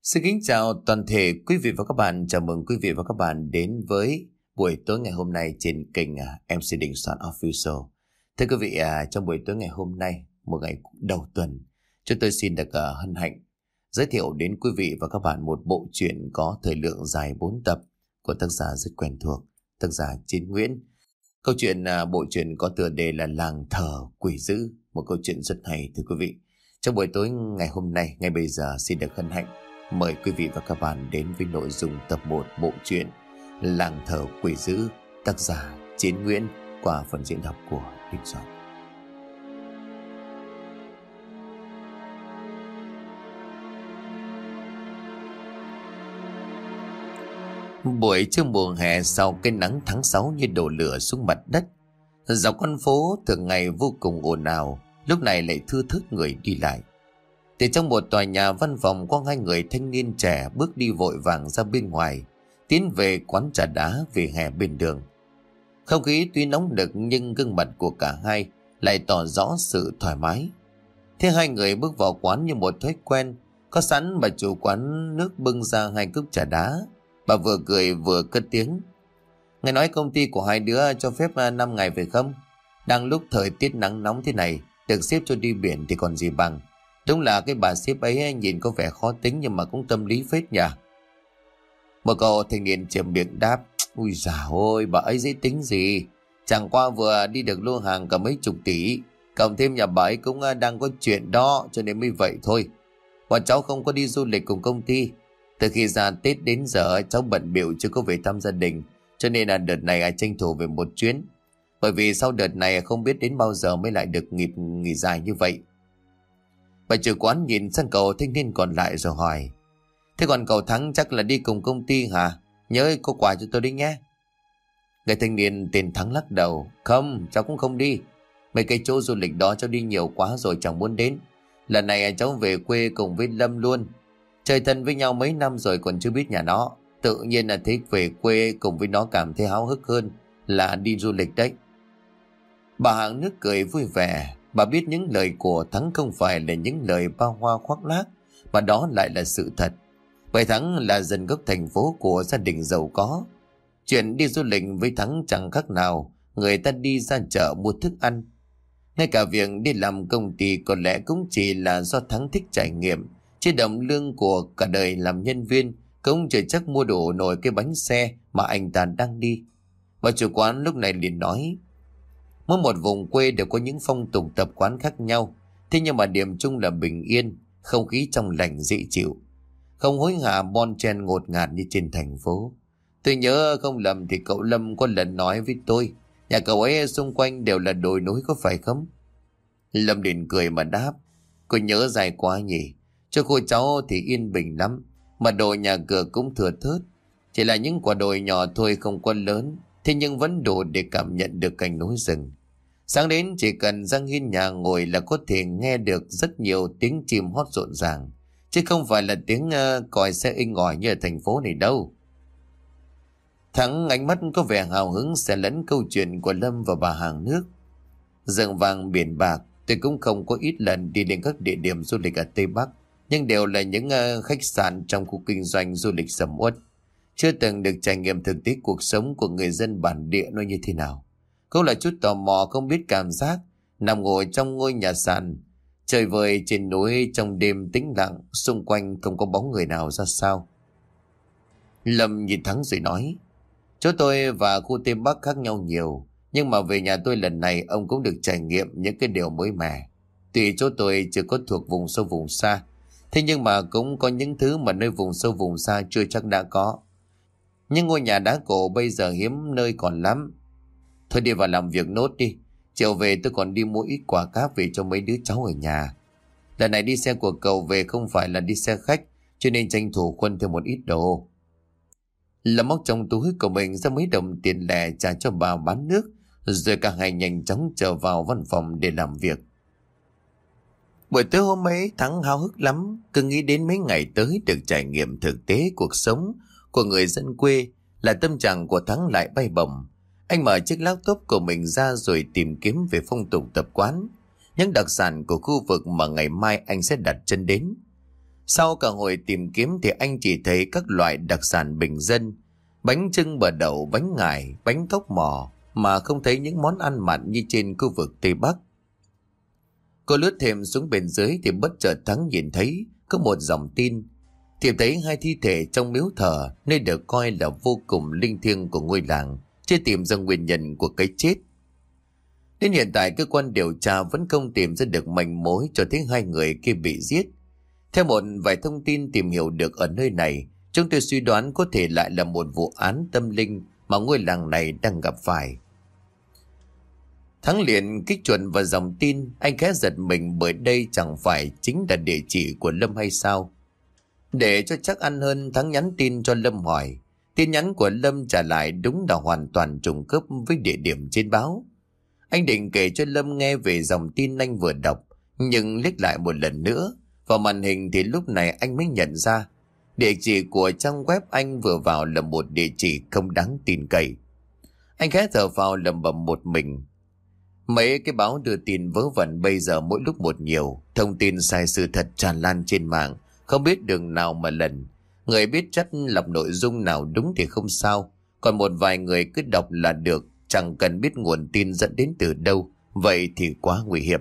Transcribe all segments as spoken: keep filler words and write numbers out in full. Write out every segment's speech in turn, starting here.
Xin kính chào toàn thể quý vị và các bạn. Chào mừng quý vị và các bạn đến với buổi tối ngày hôm nay trên kênh em xê Đình Soạn Official. Thưa quý vị, trong buổi tối ngày hôm nay, một ngày đầu tuần, chúng tôi xin được hân hạnh giới thiệu đến quý vị và các bạn một bộ truyện có thời lượng dài bốn tập của tác giả rất quen thuộc, tác giả Chiến Nguyễn. Câu chuyện bộ truyện có tựa đề là Làng Thờ Quỷ Dữ, một câu chuyện rất hay thưa quý vị. Trong buổi tối ngày hôm nay, ngay bây giờ xin được hân hạnh mời quý vị và các bạn đến với nội dung tập một bộ truyện Làng Thờ Quỷ Dữ, tác giả Chiến Nguyễn qua phần diễn đọc của Đình Soạn. Buổi trưa mùa hè sau cái nắng tháng sáu như đổ lửa xuống mặt đất, dọc con phố thường ngày vô cùng ồn ào, lúc này lại thưa thớt người đi lại. Từ trong một tòa nhà văn phòng có hai người thanh niên trẻ bước đi vội vàng ra bên ngoài, tiến về quán trà đá về hè bên đường. Không khí tuy nóng nực nhưng gương mặt của cả hai lại tỏ rõ sự thoải mái. Thế hai người bước vào quán như một thói quen, có sẵn bà chủ quán nước bưng ra hai cốc trà đá. Bà vừa cười vừa cất tiếng: "Nghe nói công ty của hai đứa cho phép năm ngày phải không? Đang lúc thời tiết nắng nóng thế này, được xếp cho đi biển thì còn gì bằng. Đúng là cái bà sếp ấy nhìn có vẻ khó tính nhưng mà cũng tâm lý phết nhỉ." Một cậu thanh niên chìm miệng đáp: "Ui dào ôi, bà ấy dễ tính gì. Chẳng qua vừa đi được lô hàng cả mấy chục tỷ, cộng thêm nhà bà ấy cũng đang có chuyện đó cho nên mới vậy thôi. Bọn cháu không có đi du lịch cùng công ty. Từ khi ra Tết đến giờ cháu bận bịu chưa có về thăm gia đình, cho nên là đợt này tranh thủ về một chuyến. Bởi vì sau đợt này không biết đến bao giờ mới lại được nghỉ, nghỉ dài như vậy." Bà chủ quán nhìn sang cậu thanh niên còn lại rồi hỏi: "Thế còn cậu Thắng chắc là đi cùng công ty hả? Nhớ có quà cho tôi đấy nhé." Người thanh niên tên Thắng lắc đầu: "Không, cháu cũng không đi. Mấy cái chỗ du lịch đó cháu đi nhiều quá rồi chẳng muốn đến. Lần này cháu về quê cùng với Lâm luôn. Chơi thân với nhau mấy năm rồi còn chưa biết nhà nó. Tự nhiên là thấy về quê cùng với nó cảm thấy háo hức hơn là đi du lịch đấy." Bà hàng nước cười vui vẻ. Bà biết những lời của Thắng không phải là những lời bao hoa khoác lác, mà đó lại là sự thật. Bởi Thắng là dân gốc thành phố của gia đình giàu có. Chuyện đi du lịch với Thắng chẳng khác nào người ta đi ra chợ mua thức ăn. Ngay cả việc đi làm công ty có lẽ cũng chỉ là do Thắng thích trải nghiệm, chứ đồng lương của cả đời làm nhân viên cũng chưa chắc mua đủ nổi cái bánh xe mà anh ta đang đi. Bà chủ quán lúc này liền nói: "Mỗi một vùng quê đều có những phong tục tập quán khác nhau, thế nhưng mà điểm chung là bình yên, không khí trong lành dễ chịu, không hối hả bon chen ngột ngạt như trên thành phố. Tôi nhớ không lầm thì cậu Lâm có lần nói với tôi, nhà cậu ấy xung quanh đều là đồi núi có phải không?" Lâm liền cười mà đáp: "Cô nhớ dài quá nhỉ. Cho cô cháu thì yên bình lắm, mà đồi nhà cửa cũng thừa thớt. Chỉ là những quả đồi nhỏ thôi, không quá lớn, thế nhưng vẫn đủ để cảm nhận được cảnh núi rừng. Sáng đến chỉ cần ra hiên nhà ngồi là có thể nghe được rất nhiều tiếng chim hót rộn ràng, chứ không phải là tiếng uh, còi xe inh ỏi như ở thành phố này đâu." Thắng ánh mắt có vẻ hào hứng xen lẫn câu chuyện của Lâm và bà hàng nước. Rừng vàng biển bạc, tôi cũng không có ít lần đi đến các địa điểm du lịch ở Tây Bắc, nhưng đều là những uh, khách sạn trong khu kinh doanh du lịch sầm uất. Chưa từng được trải nghiệm thực tế cuộc sống của người dân bản địa nó như thế nào. Cũng là chút tò mò không biết cảm giác nằm ngồi trong ngôi nhà sàn, trời vời trên núi trong đêm tĩnh lặng, xung quanh không có bóng người nào ra sao. Lâm nhìn Thắng rồi nói: "Chỗ tôi và khu Tây Bắc khác nhau nhiều, nhưng mà về nhà tôi lần này ông cũng được trải nghiệm những cái điều mới mẻ. Tuy chỗ tôi chưa có thuộc vùng sâu vùng xa, thế nhưng mà cũng có những thứ mà nơi vùng sâu vùng xa chưa chắc đã có. Nhưng ngôi nhà đá cổ bây giờ hiếm nơi còn lắm. Thôi đi vào làm việc nốt đi. Chiều về tôi còn đi mua ít quả cáp về cho mấy đứa cháu ở nhà. Lần này đi xe của cậu về không phải là đi xe khách, cho nên tranh thủ khuân thêm một ít đồ." Lâm móc trong túi của mình ra mấy đồng tiền lẻ trả cho bà bán nước, rồi cả hai nhanh chóng trở vào văn phòng để làm việc. Buổi tối hôm ấy Thắng háo hức lắm, cứ nghĩ đến mấy ngày tới được trải nghiệm thực tế cuộc sống của người dân quê là tâm trạng của Thắng lại bay bổng. Anh mở chiếc laptop của mình ra rồi tìm kiếm về phong tục tập quán, những đặc sản của khu vực mà ngày mai anh sẽ đặt chân đến. Sau cả hồi tìm kiếm thì anh chỉ thấy các loại đặc sản bình dân, bánh chưng bờ đậu, bánh ngải, bánh cốc mò, mà không thấy những món ăn mặn như trên khu vực Tây Bắc. Cô lướt thêm xuống bên dưới thì bất chợt Thắng nhìn thấy có một dòng tin. Tìm thấy hai thi thể trong miếu thờ, nơi được coi là vô cùng linh thiêng của ngôi làng, chưa tìm ra nguyên nhân của cái chết. Đến hiện tại cơ quan điều tra vẫn không tìm ra được manh mối cho thấy hai người kia bị giết. Theo một vài thông tin tìm hiểu được ở nơi này, chúng tôi suy đoán có thể lại là một vụ án tâm linh mà ngôi làng này đang gặp phải. Thắng liền kích chuột vào dòng tin, anh khẽ giật mình bởi đây chẳng phải chính là địa chỉ của Lâm hay sao. Để cho chắc ăn hơn, Thắng nhắn tin cho Lâm hỏi. Tin nhắn của Lâm trả lại đúng là hoàn toàn trùng khớp với địa điểm trên báo. Anh định kể cho Lâm nghe về dòng tin anh vừa đọc, nhưng liếc lại một lần nữa vào màn hình thì lúc này anh mới nhận ra địa chỉ của trang web anh vừa vào là một địa chỉ không đáng tin cậy. Anh khẽ thở phào lẩm bẩm một mình. Mấy cái báo đưa tin vớ vẩn bây giờ mỗi lúc một nhiều, thông tin sai sự thật tràn lan trên mạng, không biết đường nào mà lần. Người biết chắc lọc nội dung nào đúng thì không sao, còn một vài người cứ đọc là được, chẳng cần biết nguồn tin dẫn đến từ đâu, vậy thì quá nguy hiểm.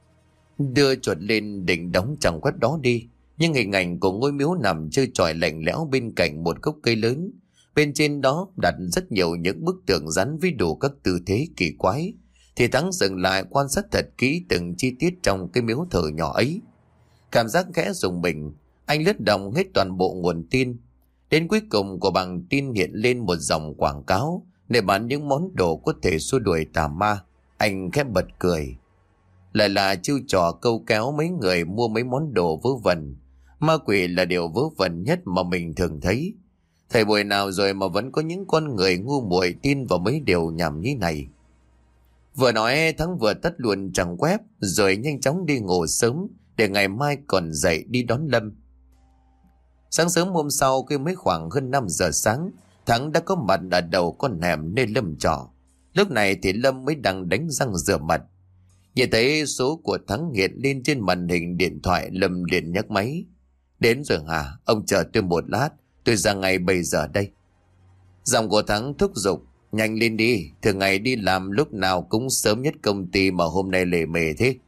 Đưa chuột lên định đóng trang web đó đi, nhưng hình ảnh của ngôi miếu nằm chơi trọi lạnh lẽo bên cạnh một gốc cây lớn. Bên trên đó đặt rất nhiều những bức tượng rắn với đủ các tư thế kỳ quái. Thì Thắng dừng lại quan sát thật kỹ từng chi tiết trong cái miếu thờ nhỏ ấy. Cảm giác khẽ rùng mình, anh lướt đồng hết toàn bộ nguồn tin. Đến cuối cùng của bảng tin hiện lên một dòng quảng cáo để bán những món đồ có thể xua đuổi tà ma. Anh khẽ bật cười. Lại là chiêu trò câu kéo mấy người mua mấy món đồ vớ vẩn. Ma quỷ là điều vớ vẩn nhất mà mình thường thấy. Thời buổi nào rồi mà vẫn có những con người ngu muội tin vào mấy điều nhảm nhí này. Vừa nói Thắng vừa tắt luôn trang web rồi nhanh chóng đi ngủ sớm để ngày mai còn dậy đi đón Lâm. Sáng sớm hôm sau khi mới khoảng hơn năm giờ sáng, Thắng đã có mặt ở đầu con hẻm nơi Lâm trọ. Lúc này thì Lâm mới đang đánh răng rửa mặt. Nhìn thấy số của Thắng hiện lên trên màn hình điện thoại, Lâm liền nhấc máy. Đến rồi hả? Ông chờ tôi một lát, tôi ra ngay bây giờ đây. Giọng của Thắng thúc giục. Nhanh lên đi, thường ngày đi làm lúc nào cũng sớm nhất công ty mà hôm nay lề mề thế.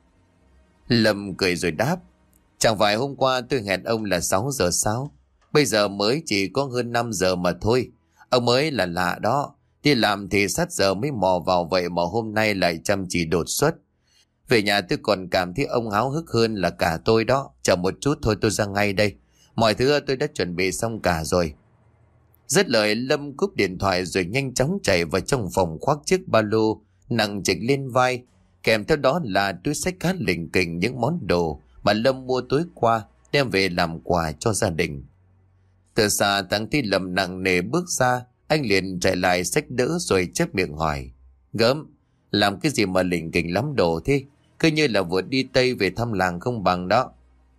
Lâm cười rồi đáp. Chẳng phải hôm qua tôi hẹn ông là sáu giờ sao? Bây giờ mới chỉ có hơn năm giờ mà thôi. Ông mới là lạ đó. Đi làm thì sát giờ mới mò vào vậy mà hôm nay lại chăm chỉ đột xuất. Về nhà tôi còn cảm thấy ông háo hức hơn là cả tôi đó. Chờ một chút thôi tôi ra ngay đây. Mọi thứ tôi đã chuẩn bị xong cả rồi. Dứt lời Lâm cúp điện thoại rồi nhanh chóng chạy vào trong phòng khoác chiếc ba lô nặng trịch lên vai, kèm theo đó là túi xách khá lỉnh kỉnh những món đồ mà Lâm mua tối qua đem về làm quà cho gia đình. Từ xa Thắng thấy Lâm nặng nề bước ra, anh liền chạy lại xách đỡ rồi chép miệng hỏi. Gớm, làm cái gì mà lỉnh kỉnh lắm đồ thế? Cứ như là vừa đi Tây về thăm làng không bằng đó.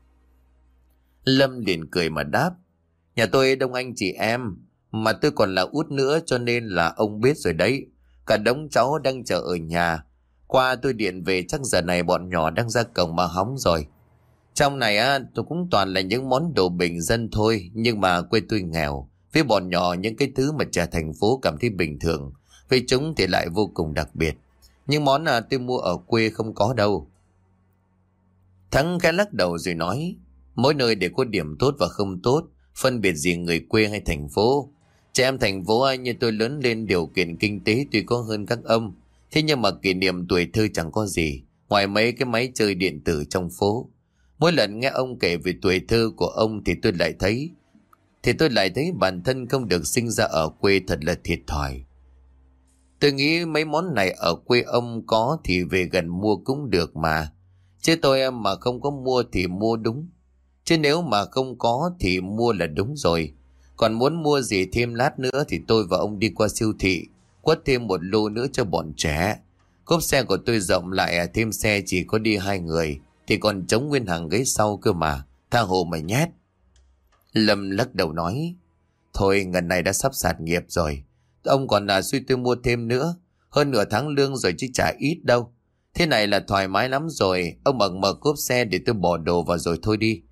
Lâm liền cười mà đáp. Nhà tôi đông anh chị em, mà tôi còn là út nữa cho nên là ông biết rồi đấy. Cả đống cháu đang chờ ở nhà. Qua tôi điện về chắc giờ này bọn nhỏ đang ra cổng mà hóng rồi. Trong này á tôi cũng toàn là những món đồ bình dân thôi. Nhưng mà quê tôi nghèo. Với bọn nhỏ những cái thứ mà trẻ thành phố cảm thấy bình thường, với chúng thì lại vô cùng đặc biệt. Những món à, tôi mua ở quê không có đâu. Thắng khẽ lắc đầu rồi nói. Mỗi nơi đều có điểm tốt và không tốt, phân biệt gì người quê hay thành phố. Trẻ em thành phố ai như tôi lớn lên điều kiện kinh tế tuy có hơn các ông, thế nhưng mà kỷ niệm tuổi thơ chẳng có gì ngoài mấy cái máy chơi điện tử trong phố. Mỗi lần nghe ông kể về tuổi thơ của ông thì tôi lại thấy thì tôi lại thấy bản thân không được sinh ra ở quê thật là thiệt thòi. Tôi nghĩ mấy món này ở quê ông có thì về gần mua cũng được mà. Chứ tôi em mà không có mua thì mua đúng. Chứ nếu mà không có thì mua là đúng rồi. Còn muốn mua gì thêm lát nữa thì tôi và ông đi qua siêu thị, quất thêm một lô nữa cho bọn trẻ. Cốp xe của tôi rộng lại thêm xe chỉ có đi hai người, thì còn trống nguyên hàng ghế sau cơ mà, tha hồ mà nhét. Lâm lắc đầu nói, thôi ngần này đã sắp sạt nghiệp rồi. Ông còn là suy tôi mua thêm nữa, hơn nửa tháng lương rồi chứ chả ít đâu. Thế này là thoải mái lắm rồi, ông mở mở cốp xe để tôi bỏ đồ vào rồi thôi đi.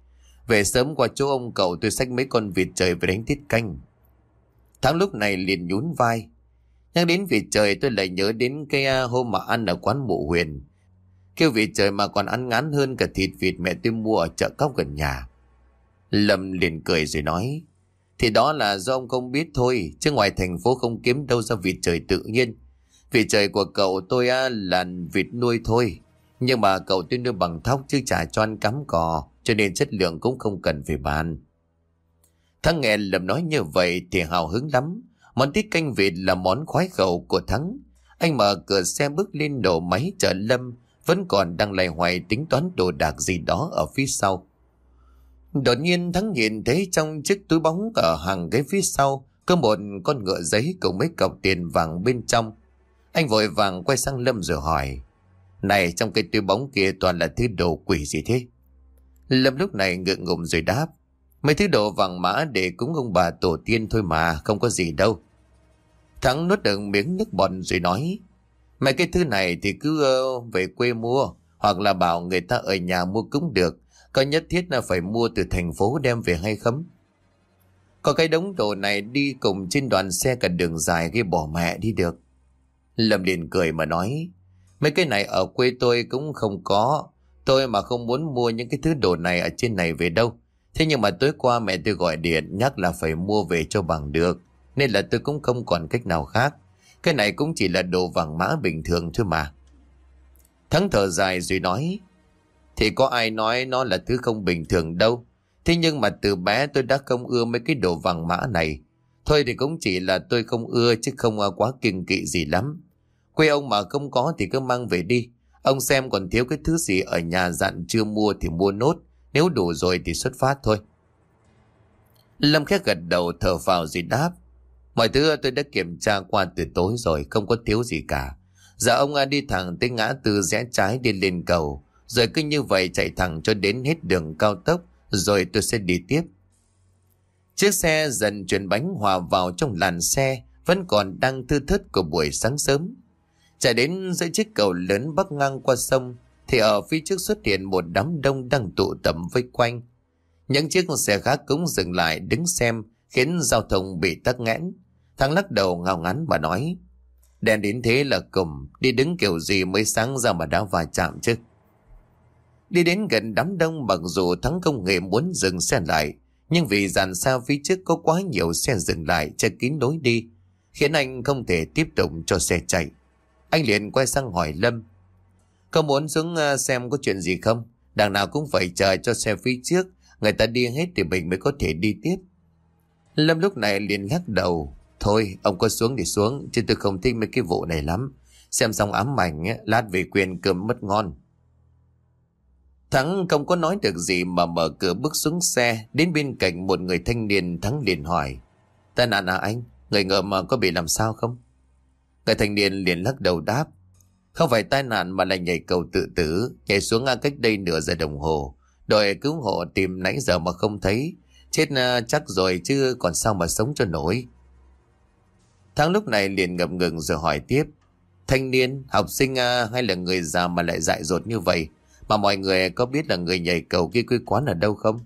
Về sớm qua chỗ ông cậu tôi xách mấy con vịt trời về đánh tiết canh. Thắng lúc này liền nhún vai. Nhắc đến vịt trời tôi lại nhớ đến cái hôm mà ăn ở quán Mụ Huyền. Kêu vịt trời mà còn ăn ngán hơn cả thịt vịt mẹ tôi mua ở chợ cóc gần nhà. Lâm liền cười rồi nói, thì đó là do ông không biết thôi, chứ ngoài thành phố không kiếm đâu ra vịt trời tự nhiên. Vịt trời của cậu tôi á, là vịt nuôi thôi, nhưng mà cậu tôi nuôi bằng thóc chứ chả cho ăn cắm cỏ, cho nên chất lượng cũng không cần phải bàn. Thắng nghe Lâm nói như vậy thì hào hứng lắm. Món tiết canh vịt là món khoái khẩu của Thắng. Anh mở cửa xe bước lên nổ máy chở Lâm, vẫn còn đang lầy hoài tính toán đồ đạc gì đó ở phía sau. Đột nhiên Thắng nhìn thấy trong chiếc túi bóng ở hàng ghế phía sau có một con ngựa giấy cùng mấy cọc tiền vàng bên trong. Anh vội vàng quay sang Lâm rồi hỏi, này, trong cái túi bóng kia toàn là thứ đồ quỷ gì thế? Lâm lúc này ngượng ngùng rồi đáp, mấy thứ đồ vàng mã để cúng ông bà tổ tiên thôi mà, không có gì đâu. Thắng nuốt được miếng nước bọt rồi nói, mấy cái thứ này thì cứ uh, về quê mua, hoặc là bảo người ta ở nhà mua cũng được, có nhất thiết là phải mua từ thành phố đem về hay không? Có cái đống đồ này đi cùng trên đoàn xe cả đường dài gây bỏ mẹ đi được. Lâm liền cười mà nói, mấy cái này ở quê tôi cũng không có, tôi mà không muốn mua những cái thứ đồ này ở trên này về đâu. Thế nhưng mà tối qua mẹ tôi gọi điện nhắc là phải mua về cho bằng được, nên là tôi cũng không còn cách nào khác. Cái này cũng chỉ là đồ vàng mã bình thường thôi mà. Thắng thở dài rồi nói, thì có ai nói nó là thứ không bình thường đâu. Thế nhưng mà từ bé tôi đã không ưa mấy cái đồ vàng mã này. Thôi thì cũng chỉ là tôi không ưa chứ không quá kiêng kỵ gì lắm. Quê ông mà không có thì cứ mang về đi. Ông xem còn thiếu cái thứ gì ở nhà dặn chưa mua thì mua nốt. Nếu đủ rồi thì xuất phát thôi. Lâm khẽ gật đầu thở phào rồi đáp, mọi thứ tôi đã kiểm tra qua từ tối rồi, không có thiếu gì cả. Giờ ông đi thẳng tới ngã tư rẽ trái đi lên cầu, rồi cứ như vậy chạy thẳng cho đến hết đường cao tốc, rồi tôi sẽ đi tiếp. Chiếc xe dần chuyển bánh hòa vào trong làn xe vẫn còn đang thưa thớt của buổi sáng sớm. Chạy đến dưới chiếc cầu lớn bắc ngang qua sông thì ở phía trước xuất hiện một đám đông đang tụ tập vây quanh. Những chiếc xe khác cũng dừng lại đứng xem, khiến giao thông bị tắc nghẽn. Thắng lắc đầu ngao ngán mà nói, đèn đến thế là cùng, đi đứng kiểu gì mới sáng ra mà đã va chạm chứ. Đi đến gần đám đông, mặc dù Thắng không hề muốn dừng xe lại, nhưng vì dàn sao phía trước có quá nhiều xe dừng lại che kín lối đi, khiến anh không thể tiếp tục cho xe chạy. Anh liền quay sang hỏi Lâm, có muốn xuống xem có chuyện gì không? Đằng nào cũng phải chờ cho xe phía trước người ta đi hết thì mình mới có thể đi tiếp. Lâm lúc này liền lắc đầu, thôi ông có xuống thì xuống, chứ tôi không thích mấy cái vụ này lắm. Xem xong ám ảnh, lát về quyền cơm mất ngon. Thắng không có nói được gì mà mở cửa bước xuống xe, đến bên cạnh một người thanh niên. Thắng liền hỏi, tai nạn à anh? Người ngợm mà có bị làm sao không? Người thanh niên liền lắc đầu đáp, không phải tai nạn mà là nhảy cầu tự tử, nhảy xuống cách đây nửa giờ đồng hồ. Đội cứu hộ tìm nãy giờ mà không thấy, chết chắc rồi chứ còn sao mà sống cho nổi. Thắng lúc này liền ngập ngừng rồi hỏi tiếp, thanh niên, học sinh hay là người già mà lại dại dột như vậy? Mà mọi người có biết là người nhảy cầu kia quê quán ở đâu không?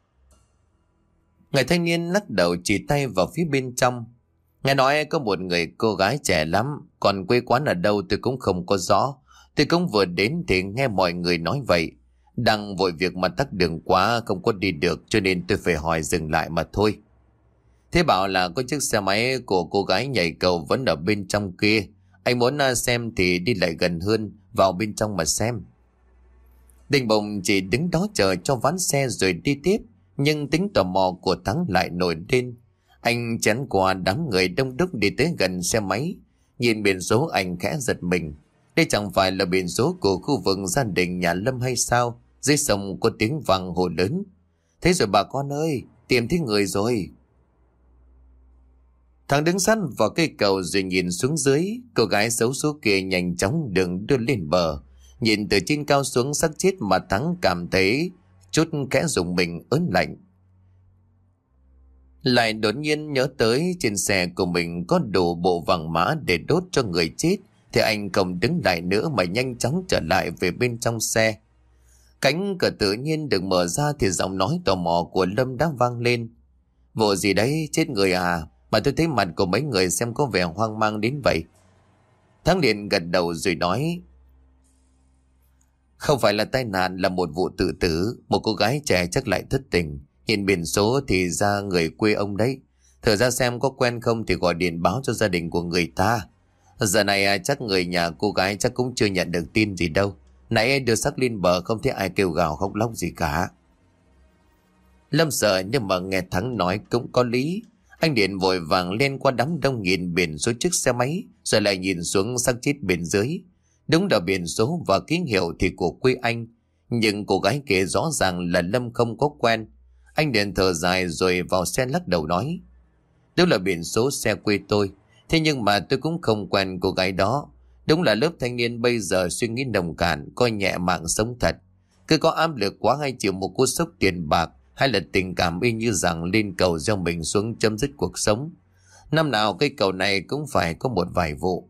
Người thanh niên lắc đầu chỉ tay vào phía bên trong. Nghe nói có một người cô gái trẻ lắm, còn quê quán ở đâu tôi cũng không có rõ. Tôi cũng vừa đến thì nghe mọi người nói vậy. Đang vội việc mà tắc đường quá không có đi được, cho nên tôi phải hỏi dừng lại mà thôi. Thế bảo là có chiếc xe máy của cô gái nhảy cầu vẫn ở bên trong kia. Anh muốn xem thì đi lại gần hơn, vào bên trong mà xem. Đình Bồng chỉ đứng đó chờ cho ván xe rồi đi tiếp, nhưng tính tò mò của Thắng lại nổi lên. Anh chắn qua đám người đông đúc đi tới gần xe máy, nhìn biển số anh khẽ giật mình. Đây chẳng phải là biển số của khu vực gia đình nhà Lâm hay sao? Dưới sông có tiếng vang hồ lớn, thế rồi bà con ơi, tìm thấy người rồi. Thằng đứng sát vào cây cầu rồi nhìn xuống dưới. Cô gái xấu số kia nhanh chóng đường đưa lên bờ. Nhìn từ trên cao xuống xác chết mà Thắng cảm thấy chút kẽ rùng mình ớn lạnh. Lại đột nhiên nhớ tới trên xe của mình có đủ bộ vàng mã để đốt cho người chết, thì anh không đứng lại nữa mà nhanh chóng trở lại về bên trong xe. Cánh cửa tự nhiên được mở ra thì giọng nói tò mò của Lâm đã vang lên. Vụ gì đấy, chết người à? Mà tôi thấy mặt của mấy người xem có vẻ hoang mang đến vậy. Thắng liền gật đầu rồi nói: Không phải là tai nạn, là một vụ tự tử. Một cô gái trẻ chắc lại thất tình. Nhìn biển số thì ra người quê ông đấy. Thử ra xem có quen không thì gọi điện báo cho gia đình của người ta. Giờ này à, chắc người nhà cô gái chắc cũng chưa nhận được tin gì đâu. Nãy đưa xác lên bờ không thấy ai kêu gào khóc lóc gì cả. Lâm sợ nhưng mà nghe Thắng nói cũng có lý. Anh điện vội vàng lên qua đám đông nhìn biển số chiếc xe máy, rồi lại nhìn xuống xác chết bên dưới. Đúng là biển số và ký hiệu thì của quê anh, nhưng cô gái kia rõ ràng là Lâm không có quen. Anh điện thở dài rồi vào xe lắc đầu nói: Đúng là biển số xe quê tôi, thế nhưng mà tôi cũng không quen cô gái đó. Đúng là lớp thanh niên bây giờ suy nghĩ nồng cạn, coi nhẹ mạng sống thật. Cứ có áp lực quá hay chịu một cú sốc tiền bạc hay là tình cảm y như rằng lên cầu gieo mình xuống chấm dứt cuộc sống. Năm nào cây cầu này cũng phải có một vài vụ.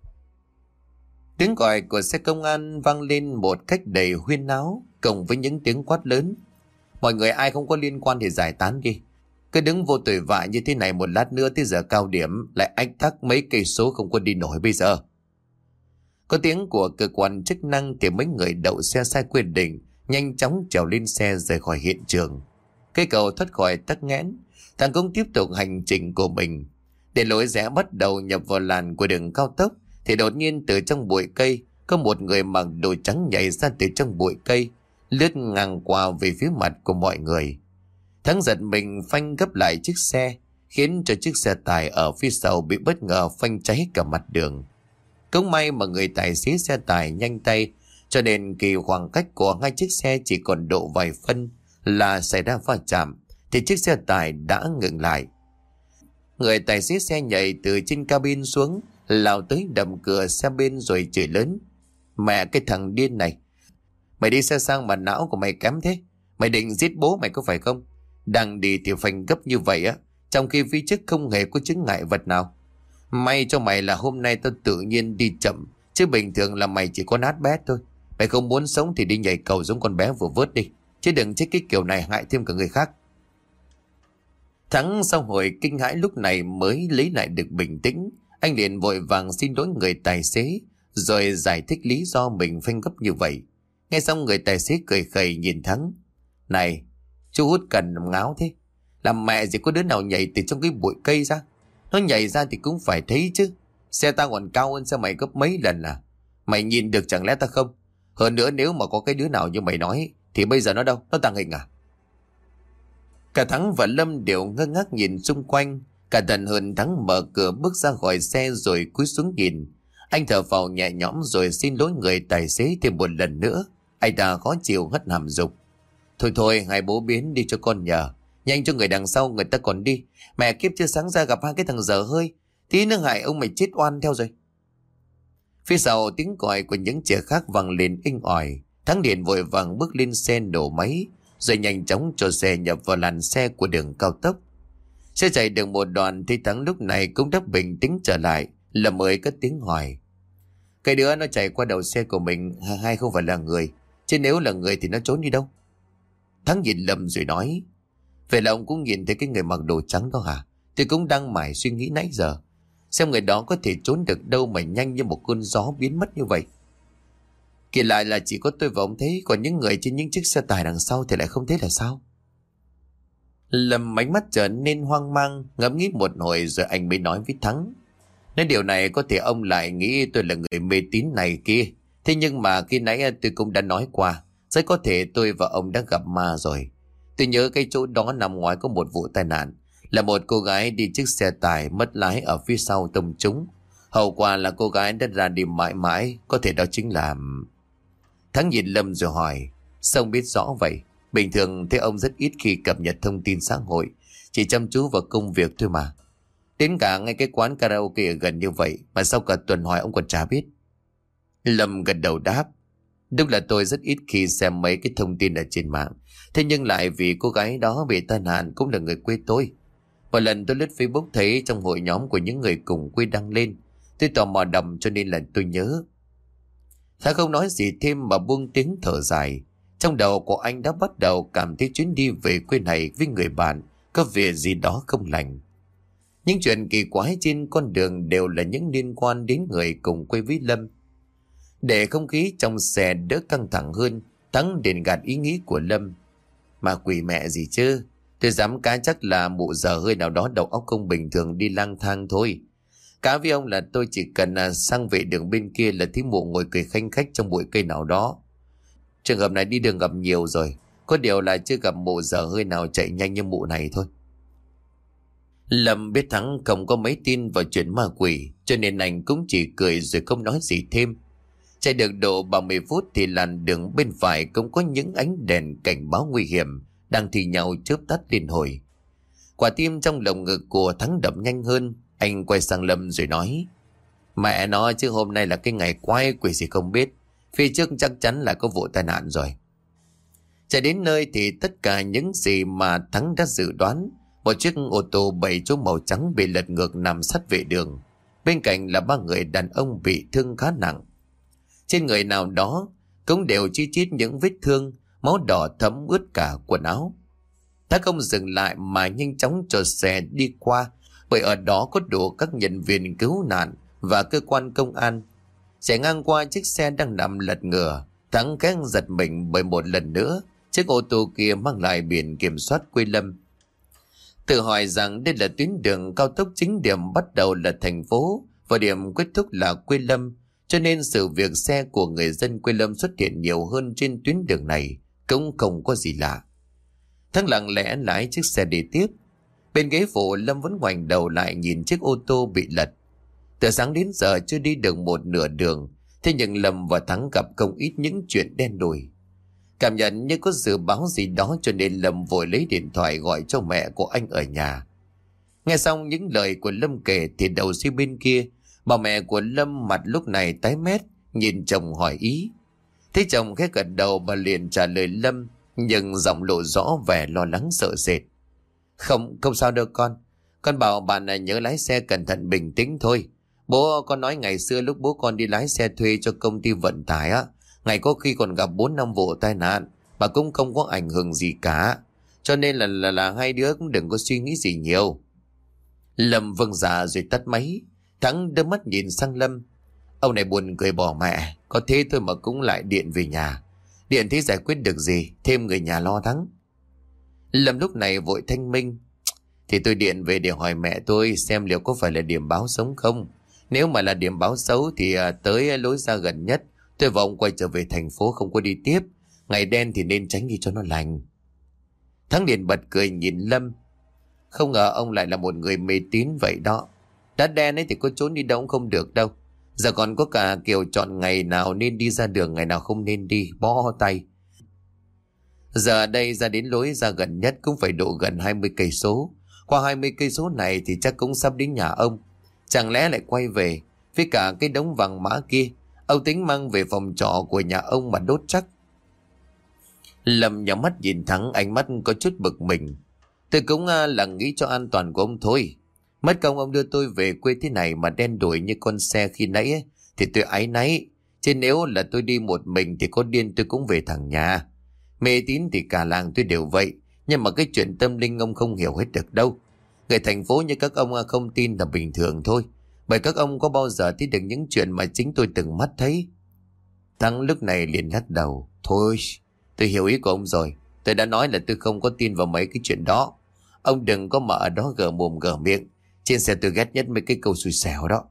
Tiếng còi của xe công an vang lên một cách đầy huyên náo, cộng với những tiếng quát lớn: Mọi người ai không có liên quan thì giải tán đi. Cứ đứng vô tội vạ như thế này một lát nữa tới giờ cao điểm lại ách tắc mấy cây số không có đi nổi bây giờ. Có tiếng của cơ quan chức năng thì mấy người đậu xe sai quy định nhanh chóng trèo lên xe rời khỏi hiện trường. Cây cầu thoát khỏi tắc nghẽn, thằng cũng tiếp tục hành trình của mình. Để lối rẽ bắt đầu nhập vào làn của đường cao tốc thì đột nhiên từ trong bụi cây có một người mặc đồ trắng nhảy ra từ trong bụi cây, lướt ngang qua về phía mặt của mọi người. Thắng giật mình phanh gấp lại chiếc xe, khiến cho chiếc xe tải ở phía sau bị bất ngờ phanh cháy cả mặt đường. Cũng may mà người tài xế xe tải nhanh tay, cho nên kỳ khoảng cách của hai chiếc xe chỉ còn độ vài phân là xảy ra va chạm thì chiếc xe tải đã ngừng lại. Người tài xế xe nhảy từ trên cabin xuống, lao tới đập cửa xe bên rồi chửi lớn: Mẹ cái thằng điên này, mày đi xe sang mà não của mày kém thế. Mày định giết bố mày có phải không? Đang đi thì phanh gấp như vậy á, trong khi phía trước không hề có chứng ngại vật nào. May cho mày là hôm nay tao tự nhiên đi chậm, chứ bình thường là mày chỉ có nát bét thôi. Mày không muốn sống thì đi nhảy cầu giống con bé vừa vớt đi, chứ đừng chết cái kiểu này hại thêm cả người khác. Thắng sau hồi kinh hãi lúc này mới lấy lại được bình tĩnh. Anh liền vội vàng xin lỗi người tài xế, rồi giải thích lý do mình phanh gấp như vậy. Nghe xong người tài xế cười khẩy nhìn Thắng: Này, chú hút cần ngáo thế. Làm mẹ gì có đứa nào nhảy từ trong cái bụi cây ra. Nó nhảy ra thì cũng phải thấy chứ. Xe tao còn cao hơn xe mày gấp mấy lần à. Mày nhìn được chẳng lẽ tao không? Hơn nữa nếu mà có cái đứa nào như mày nói thì bây giờ nó đâu? Nó tàng hình à? Cả Thắng và Lâm đều ngơ ngác nhìn xung quanh. Cả Thần hơn Thắng mở cửa bước ra khỏi xe rồi cúi xuống nhìn. Anh thở phào nhẹ nhõm rồi xin lỗi người tài xế thêm một lần nữa. Anh ta khó chịu hất hàm dục: Thôi thôi, hai bố biến đi cho con nhờ. Nhanh cho người đằng sau người ta còn đi. Mẹ kiếp chưa sáng ra gặp hai cái thằng dở hơi, tí nữa hại ông mày chết oan theo rồi. Phía sau tiếng còi của những trẻ khác vang lên inh ỏi. Thắng điện vội vàng bước lên xe nổ máy, rồi nhanh chóng cho xe nhập vào làn xe của đường cao tốc. Xe chạy được một đoạn thì Thắng lúc này cũng đã bình tĩnh trở lại, là mới cất tiếng hỏi: Cái đứa nó chạy qua đầu xe của mình hay không phải là người? Chứ nếu là người thì nó trốn đi đâu? Thắng nhìn Lâm rồi nói: Vậy là ông cũng nhìn thấy cái người mặc đồ trắng đó hả? Tôi cũng đang mải suy nghĩ nãy giờ, xem người đó có thể trốn được đâu mà nhanh như một cơn gió biến mất như vậy. Kỳ lại là chỉ có tôi và ông thấy, còn những người trên những chiếc xe tải đằng sau thì lại không thấy là sao? Lâm ánh mắt trở nên hoang mang, ngẫm nghĩ một hồi rồi anh mới nói với Thắng: Nếu điều này có thể ông lại nghĩ tôi là người mê tín này kia. Thế nhưng mà khi nãy tôi cũng đã nói qua, rất có thể tôi và ông đã gặp ma rồi. Tôi nhớ cái chỗ đó năm ngoái có một vụ tai nạn, là một cô gái đi chiếc xe tải mất lái ở phía sau tông trúng. Hậu quả là cô gái đã ra đi mãi mãi, có thể đó chính là... Thắng nhìn Lâm rồi hỏi: Sao ông biết rõ vậy? Bình thường thế ông rất ít khi cập nhật thông tin xã hội, chỉ chăm chú vào công việc thôi mà. Đến cả ngay cái quán karaoke ở gần như vậy mà sao cả tuần hỏi ông còn chả biết. Lâm gật đầu đáp: Đúng là tôi rất ít khi xem mấy cái thông tin ở trên mạng. Thế nhưng lại vì cô gái đó bị tai nạn cũng là người quê tôi. Một lần tôi lướt Facebook thấy trong hội nhóm của những người cùng quê đăng lên, tôi tò mò đọc cho nên là tôi nhớ. Thắng không nói gì thêm mà buông tiếng thở dài. Trong đầu của anh đã bắt đầu cảm thấy chuyến đi về quê này với người bạn có việc gì đó không lành. Những chuyện kỳ quái trên con đường đều là những liên quan đến người cùng quê với Lâm. Để không khí trong xe đỡ căng thẳng hơn, Thắng đền gạt ý nghĩ của Lâm. Mà quỷ mẹ gì chứ, tôi dám cá chắc là mụ dở hơi nào đó đầu óc không bình thường đi lang thang thôi. Cá với ông là tôi chỉ cần à, sang vệ đường bên kia là thấy mụ ngồi cười khanh khách trong bụi cây nào đó. Trường hợp này đi đường gặp nhiều rồi, có điều là chưa gặp mụ dở hơi nào chạy nhanh như mụ này thôi. Lâm biết Thắng không có mấy tin vào chuyện ma quỷ, cho nên anh cũng chỉ cười rồi không nói gì thêm. Chạy được độ ba mươi phút thì làn đường bên phải cũng có những ánh đèn cảnh báo nguy hiểm đang thi nhau chớp tắt liên hồi. Quả tim trong lồng ngực của Thắng đập nhanh hơn. Anh quay sang Lâm rồi nói: Mẹ nó chứ hôm nay là cái ngày quái quỷ gì không biết. Phía trước chắc chắn là có vụ tai nạn rồi. Chạy đến nơi thì tất cả những gì mà Thắng đã dự đoán. Một chiếc ô tô bảy chỗ màu trắng bị lật ngược nằm sát vệ đường. Bên cạnh là ba người đàn ông bị thương khá nặng. Trên người nào đó cũng đều chi chít những vết thương, máu đỏ thấm ướt cả quần áo. Thắng không dừng lại mà nhanh chóng cho xe đi qua, bởi ở đó có đủ các nhân viên cứu nạn và cơ quan công an. Chạy ngang qua chiếc xe đang nằm lật ngửa, Thắng khẽ giật mình bởi một lần nữa chiếc ô tô kia mang lại biển kiểm soát quê Lâm. Tự hỏi rằng đây là tuyến đường cao tốc, chính điểm bắt đầu là thành phố và điểm kết thúc là quê Lâm, cho nên sự việc xe của người dân quê Lâm xuất hiện nhiều hơn trên tuyến đường này cũng không có gì lạ. Thắng lặng lẽ lái chiếc xe đi tiếp. Bên ghế phụ Lâm vẫn ngoảnh đầu lại nhìn chiếc ô tô bị lật. Từ sáng đến giờ chưa đi được một nửa đường, thế nhưng Lâm và Thắng gặp không ít những chuyện đen đủi. Cảm nhận như có dự báo gì đó, cho nên Lâm vội lấy điện thoại gọi cho mẹ của anh ở nhà. Nghe xong những lời của Lâm kể thì đầu dây bên kia, bà mẹ của Lâm mặt lúc này tái mét, nhìn chồng hỏi ý. Thấy chồng khẽ gật đầu, bà liền trả lời Lâm, nhưng giọng lộ rõ vẻ lo lắng sợ sệt. Không, không sao đâu con. Con bảo bạn này nhớ lái xe cẩn thận bình tĩnh thôi. Bố con nói ngày xưa lúc bố con đi lái xe thuê cho công ty vận tải á, ngày có khi còn gặp bốn năm vụ tai nạn mà cũng không có ảnh hưởng gì cả. Cho nên là là, là hai đứa cũng đừng có suy nghĩ gì nhiều. Lâm vâng dạ rồi tắt máy. Thắng đưa mắt nhìn sang Lâm. Ông này buồn cười bỏ mẹ, có thế thôi mà cũng lại điện về nhà. Điện thế giải quyết được gì, thêm người nhà lo Thắng. Lâm lúc này vội thanh minh. Thì tôi điện về để hỏi mẹ tôi xem liệu có phải là điểm báo sống không. Nếu mà là điểm báo xấu thì à, tới lối ra gần nhất tôi và ông quay trở về thành phố, không có đi tiếp. Ngày đen thì nên tránh đi cho nó lành. Thắng liền bật cười nhìn Lâm. Không ngờ ông lại là một người mê tín vậy đó. Đã đen ấy thì có trốn đi đâu cũng không được đâu. Giờ còn có cả kiểu chọn ngày nào nên đi ra đường, ngày nào không nên đi, bó tay. Giờ đây ra đến lối ra gần nhất cũng phải độ gần hai mươi cây số. Qua hai mươi cây số này thì chắc cũng sắp đến nhà ông. Chẳng lẽ lại quay về với cả cái đống vàng mã kia, ông tính mang về phòng trọ của nhà ông mà đốt chắc. Lâm nhắm mắt nhìn Thắng, ánh mắt có chút bực mình. Tôi cũng à, là nghĩ cho an toàn của ông thôi. Mất công ông đưa tôi về quê thế này mà đen đủi như con xe khi nãy ấy, thì tôi áy náy. Chứ nếu là tôi đi một mình thì có điên tôi cũng về thẳng nhà. Mê tín thì cả làng tôi đều vậy, nhưng mà cái chuyện tâm linh ông không hiểu hết được đâu. Người thành phố như các ông không tin là bình thường thôi, bởi các ông có bao giờ thấy được những chuyện mà chính tôi từng mắt thấy. Thắng lúc này liền lắc đầu. Thôi, tôi hiểu ý của ông rồi. Tôi đã nói là tôi không có tin vào mấy cái chuyện đó. Ông đừng có mà ở đó gở mồm gở miệng. Trên xe tôi ghét nhất mấy cái câu xui xẻo đó.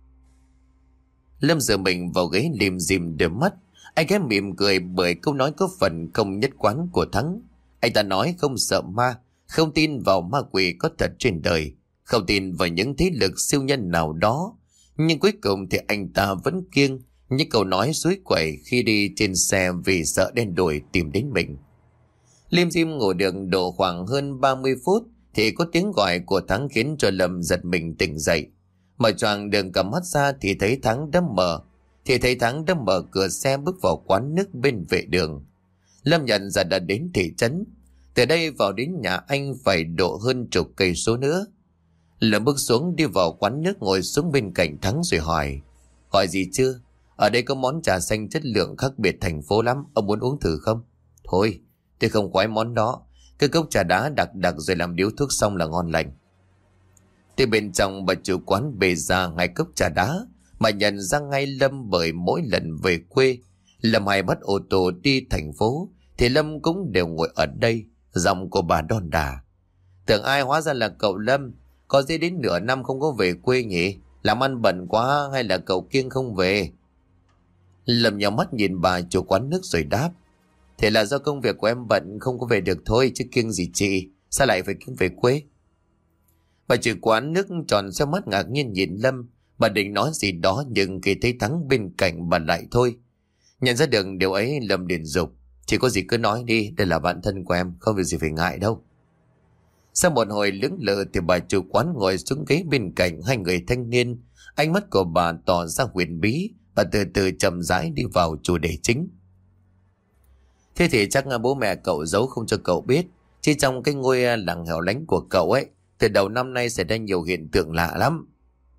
Lâm dựa mình vào ghế lim dim đôi mắt. Anh ghé mỉm cười bởi câu nói có phần không nhất quán của Thắng. Anh ta nói không sợ ma, không tin vào ma quỷ có thật trên đời, không tin vào những thế lực siêu nhân nào đó. Nhưng cuối cùng thì anh ta vẫn kiêng những câu nói suối quẩy khi đi trên xe vì sợ đen đủi tìm đến mình. Lim dim ngồi đường độ khoảng hơn ba mươi phút thì có tiếng gọi của Thắng khiến cho Lâm giật mình tỉnh dậy. Mở choàng đường cầm mắt ra thì thấy Thắng đã mở thì thấy Thắng đã mở cửa xe bước vào quán nước bên vệ đường. Lâm nhận ra đã đến thị trấn. Từ đây vào đến nhà anh phải độ hơn chục cây số nữa. Lâm bước xuống đi vào quán nước, ngồi xuống bên cạnh Thắng rồi hỏi. Gọi gì chưa? Ở đây có món trà xanh chất lượng khác biệt thành phố lắm, ông muốn uống thử không? Thôi, tôi không khoái món đó. Cái cốc trà đá đặc đặc rồi làm điếu thuốc xong là ngon lành. Từ bên trong bà chủ quán bê ra ngay cốc trà đá, mà nhận ra ngay Lâm, bởi mỗi lần về quê Lâm hay bắt ô tô đi thành phố thì Lâm cũng đều ngồi ở đây. Giọng của bà đon đà: Tưởng ai hóa ra là cậu Lâm. Có gì đến nửa năm không có về quê nhỉ? Làm ăn bận quá hay là cậu kiêng không về? Lâm nhắm mắt nhìn bà chủ quán nước rồi đáp: Thế là do công việc của em bận không có về được thôi, chứ kiêng gì chị. Sao lại phải kiêng về quê? Bà chủ quán nước tròn xoe mắt ngạc nhiên nhìn Lâm. Bà định nói gì đó nhưng khi thấy Thắng bên cạnh bà lại thôi. Nhận ra được điều ấy, Lâm liền dục: Chỉ có gì cứ nói đi, đây là bạn thân của em, không việc gì phải ngại đâu. Sau một hồi lưỡng lự thì bà chủ quán ngồi xuống ghế bên cạnh hai người thanh niên. Ánh mắt của bà tỏ ra huyền bí. Bà từ từ chậm rãi đi vào chủ đề chính. Thế thì chắc bố mẹ cậu giấu không cho cậu biết, chứ trong cái ngôi làng hẻo lánh của cậu ấy, từ đầu năm nay xảy ra nhiều hiện tượng lạ lắm.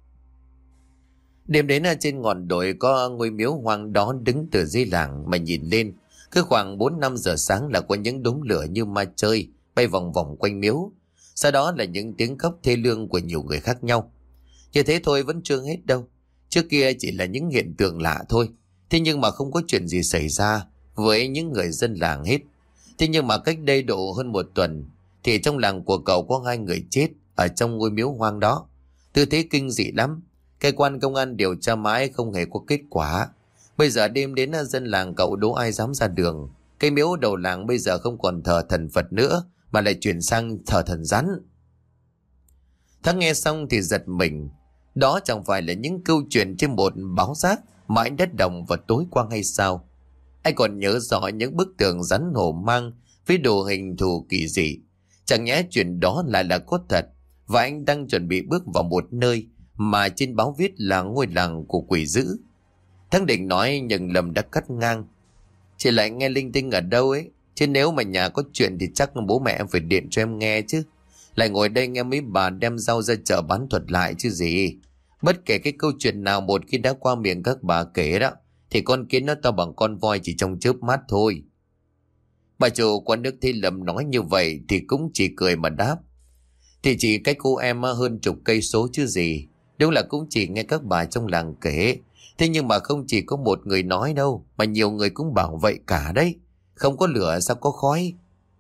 Đêm đến trên ngọn đồi có ngôi miếu hoang đó đứng từ dưới làng mà nhìn lên. Cứ khoảng bốn năm giờ sáng là có những đốm lửa như ma chơi bay vòng vòng quanh miếu. Sau đó là những tiếng khóc thê lương của nhiều người khác nhau. Như thế thôi vẫn chưa hết đâu. Trước kia chỉ là những hiện tượng lạ thôi. Thế nhưng mà không có chuyện gì xảy ra với những người dân làng hết. Thế nhưng mà cách đây độ hơn một tuần thì trong làng của cậu có hai người chết ở trong ngôi miếu hoang đó. Tư thế kinh dị lắm. Cơ quan công an điều tra mãi không hề có kết quả. Bây giờ đêm đến dân làng cậu đố ai dám ra đường. Cái miếu đầu làng bây giờ không còn thờ thần Phật nữa mà lại chuyển sang thờ thần rắn. Thắng nghe xong thì giật mình. Đó chẳng phải là những câu chuyện trên một báo giác mà anh đất đồng vào tối qua hay sao? Anh còn nhớ rõ những bức tường rắn hổ mang với đồ hình thù kỳ dị. Chẳng nhẽ chuyện đó lại là có thật, và anh đang chuẩn bị bước vào một nơi mà trên báo viết là ngôi làng của quỷ dữ. Thắng định nói nhưng Lâm đã cắt ngang: Chị lại nghe linh tinh ở đâu ấy, chứ nếu mà nhà có chuyện thì chắc bố mẹ em phải điện cho em nghe chứ. Lại ngồi đây nghe mấy bà đem rau ra chợ bán thuật lại chứ gì. Bất kể cái câu chuyện nào một khi đã qua miệng các bà kể đó thì con kiến nó to bằng con voi chỉ trong chớp mắt thôi. Bà chủ quán nước thấy Lâm nói như vậy thì cũng chỉ cười mà đáp: Thì chỉ cách cô em hơn chục cây số chứ gì. Đúng là cũng chỉ nghe các bà trong làng kể. Thế nhưng mà không chỉ có một người nói đâu, mà nhiều người cũng bảo vậy cả đấy. Không có lửa sao có khói.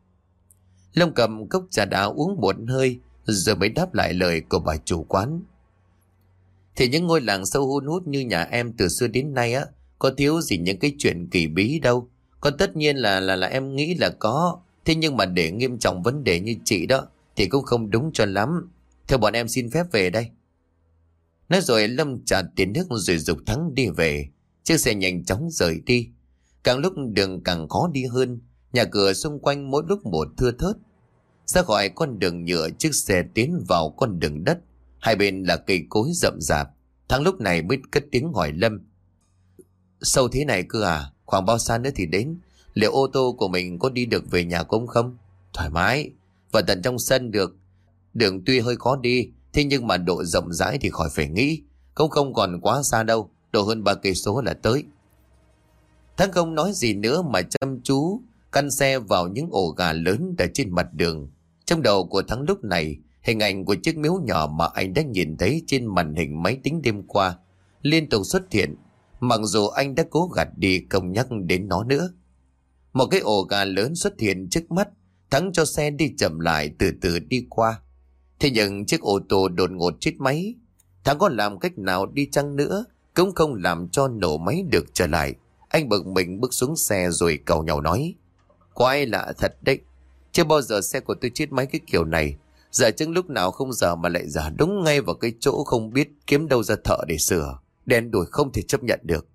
Lâm cầm cốc trà đá uống một hơi rồi mới đáp lại lời của bà chủ quán: Thì những ngôi làng sâu hun hút như nhà em từ xưa đến nay á, có thiếu gì những cái chuyện kỳ bí đâu. Còn tất nhiên là là là em nghĩ là có. Thế nhưng mà để nghiêm trọng vấn đề như chị đó thì cũng không đúng cho lắm. Theo bọn em xin phép về đây. Nói rồi Lâm trả tiền nước rồi giục Thắng đi về. Chiếc xe nhanh chóng rời đi. Càng lúc đường càng khó đi hơn. Nhà cửa xung quanh mỗi lúc một thưa thớt. Ra khỏi con đường nhựa, chiếc xe tiến vào con đường đất. Hai bên là cây cối rậm rạp. Thắng lúc này mới cất tiếng hỏi Lâm: Sâu thế này cơ à? Khoảng bao xa nữa thì đến? Liệu ô tô của mình có đi được về nhà cũng không? Thoải mái, vào tận trong sân được. Đường tuy hơi khó đi, thế nhưng mà độ rộng rãi thì khỏi phải nghĩ. Không không còn quá xa đâu, độ hơn ba cây số là tới. Thắng không nói gì nữa mà chăm chú căn xe vào những ổ gà lớn ở trên mặt đường. Trong đầu của Thắng lúc này, hình ảnh của chiếc miếu nhỏ mà anh đã nhìn thấy trên màn hình máy tính đêm qua liên tục xuất hiện, mặc dù anh đã cố gạt đi không nhắc đến nó nữa. Một cái ổ gà lớn xuất hiện trước mắt. Thắng cho xe đi chậm lại, từ từ đi qua. Thế nhưng chiếc ô tô đột ngột chết máy. Thắng có làm cách nào đi chăng nữa cũng không làm cho nổ máy được trở lại. Anh bực mình bước xuống xe rồi càu nhàu nói: Quái lạ thật đấy, chưa bao giờ xe của tôi chết máy cái kiểu này. Giờ chứng lúc nào không giờ mà lại giả đúng ngay vào cái chỗ không biết kiếm đâu ra thợ để sửa. Đen đủi không thể chấp nhận được.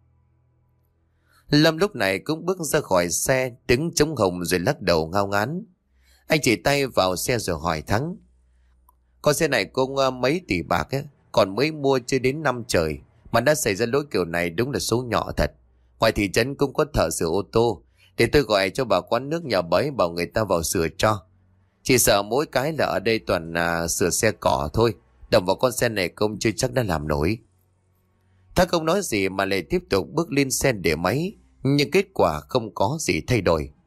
Lâm lúc này cũng bước ra khỏi xe, đứng trống hồng rồi lắc đầu ngao ngán. Anh chỉ tay vào xe rồi hỏi Thắng: Con xe này cũng uh, mấy tỷ bạc ấy, còn mới mua chưa đến năm trời mà đã xảy ra lỗi kiểu này, đúng là số nhỏ thật. Ngoài thị trấn cũng có thợ sửa ô tô, để tôi gọi cho bà quán nước nhà bấy bảo người ta vào sửa cho. Chỉ sợ mỗi cái là ở đây toàn uh, sửa xe cỏ thôi, động vào con xe này công chưa chắc đã làm nổi. Thắng không nói gì mà lại tiếp tục bước lên xe để máy, nhưng kết quả không có gì thay đổi.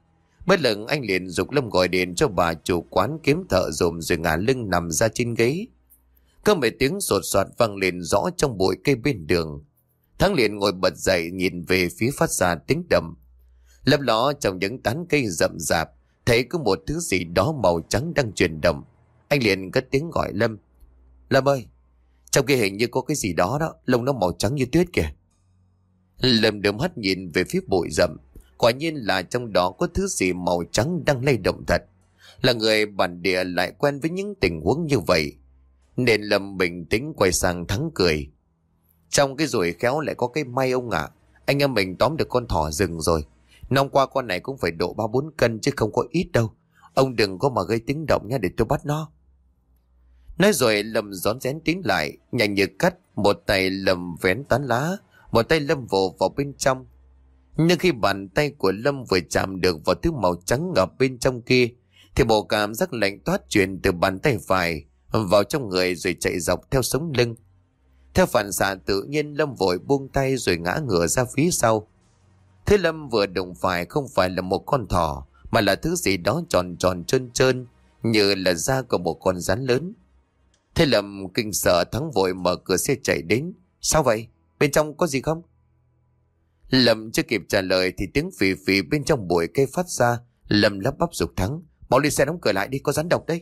Bất lực anh liền giục Lâm gọi điện cho bà chủ quán kiếm thợ dùm rồi ngả lưng nằm ra trên ghế. Có mấy tiếng sột soạt vang lên rõ trong bụi cây bên đường. Thắng liền ngồi bật dậy nhìn về phía phát ra tiếng đầm. Lấp ló trong những tán cây rậm rạp, thấy có một thứ gì đó màu trắng đang chuyển động. Anh liền cất tiếng gọi Lâm. Lâm ơi, trong kia hình như có cái gì đó đó, lông nó màu trắng như tuyết kìa. Lâm đưa mắt nhìn về phía bụi rậm. Quả nhiên là trong đó có thứ gì màu trắng đang lay động thật. Là người bản địa lại quen với những tình huống như vậy, nên Lâm bình tĩnh quay sang Thắng cười. Trong cái rủi khéo lại có cái may ông ạ. À. Anh em mình tóm được con thỏ rừng rồi. Năm qua con này cũng phải độ ba bốn cân chứ không có ít đâu. Ông đừng có mà gây tiếng động nha, để tôi bắt nó. Nói rồi Lâm rón rén tiến lại, nhanh như cắt. Một tay Lâm vén tán lá, một tay Lâm vồ vào bên trong. Nhưng khi bàn tay của Lâm vừa chạm được vào thứ màu trắng ở bên trong kia, thì bộ cảm giác lạnh toát truyền từ bàn tay phải vào trong người rồi chạy dọc theo sống lưng. Theo phản xạ tự nhiên, Lâm vội buông tay rồi ngã ngửa ra phía sau. Thế Lâm vừa đụng phải không phải là một con thỏ, mà là thứ gì đó tròn tròn trơn trơn, như là da của một con rắn lớn. Thế Lâm kinh sợ, Thắng vội mở cửa xe chạy đến. Sao vậy? Bên trong có gì không? Lâm chưa kịp trả lời thì tiếng phì phì bên trong bụi cây phát ra. Lâm lắp bắp giục Thắng. Mau lên xe đóng cửa lại đi, có rắn độc đấy.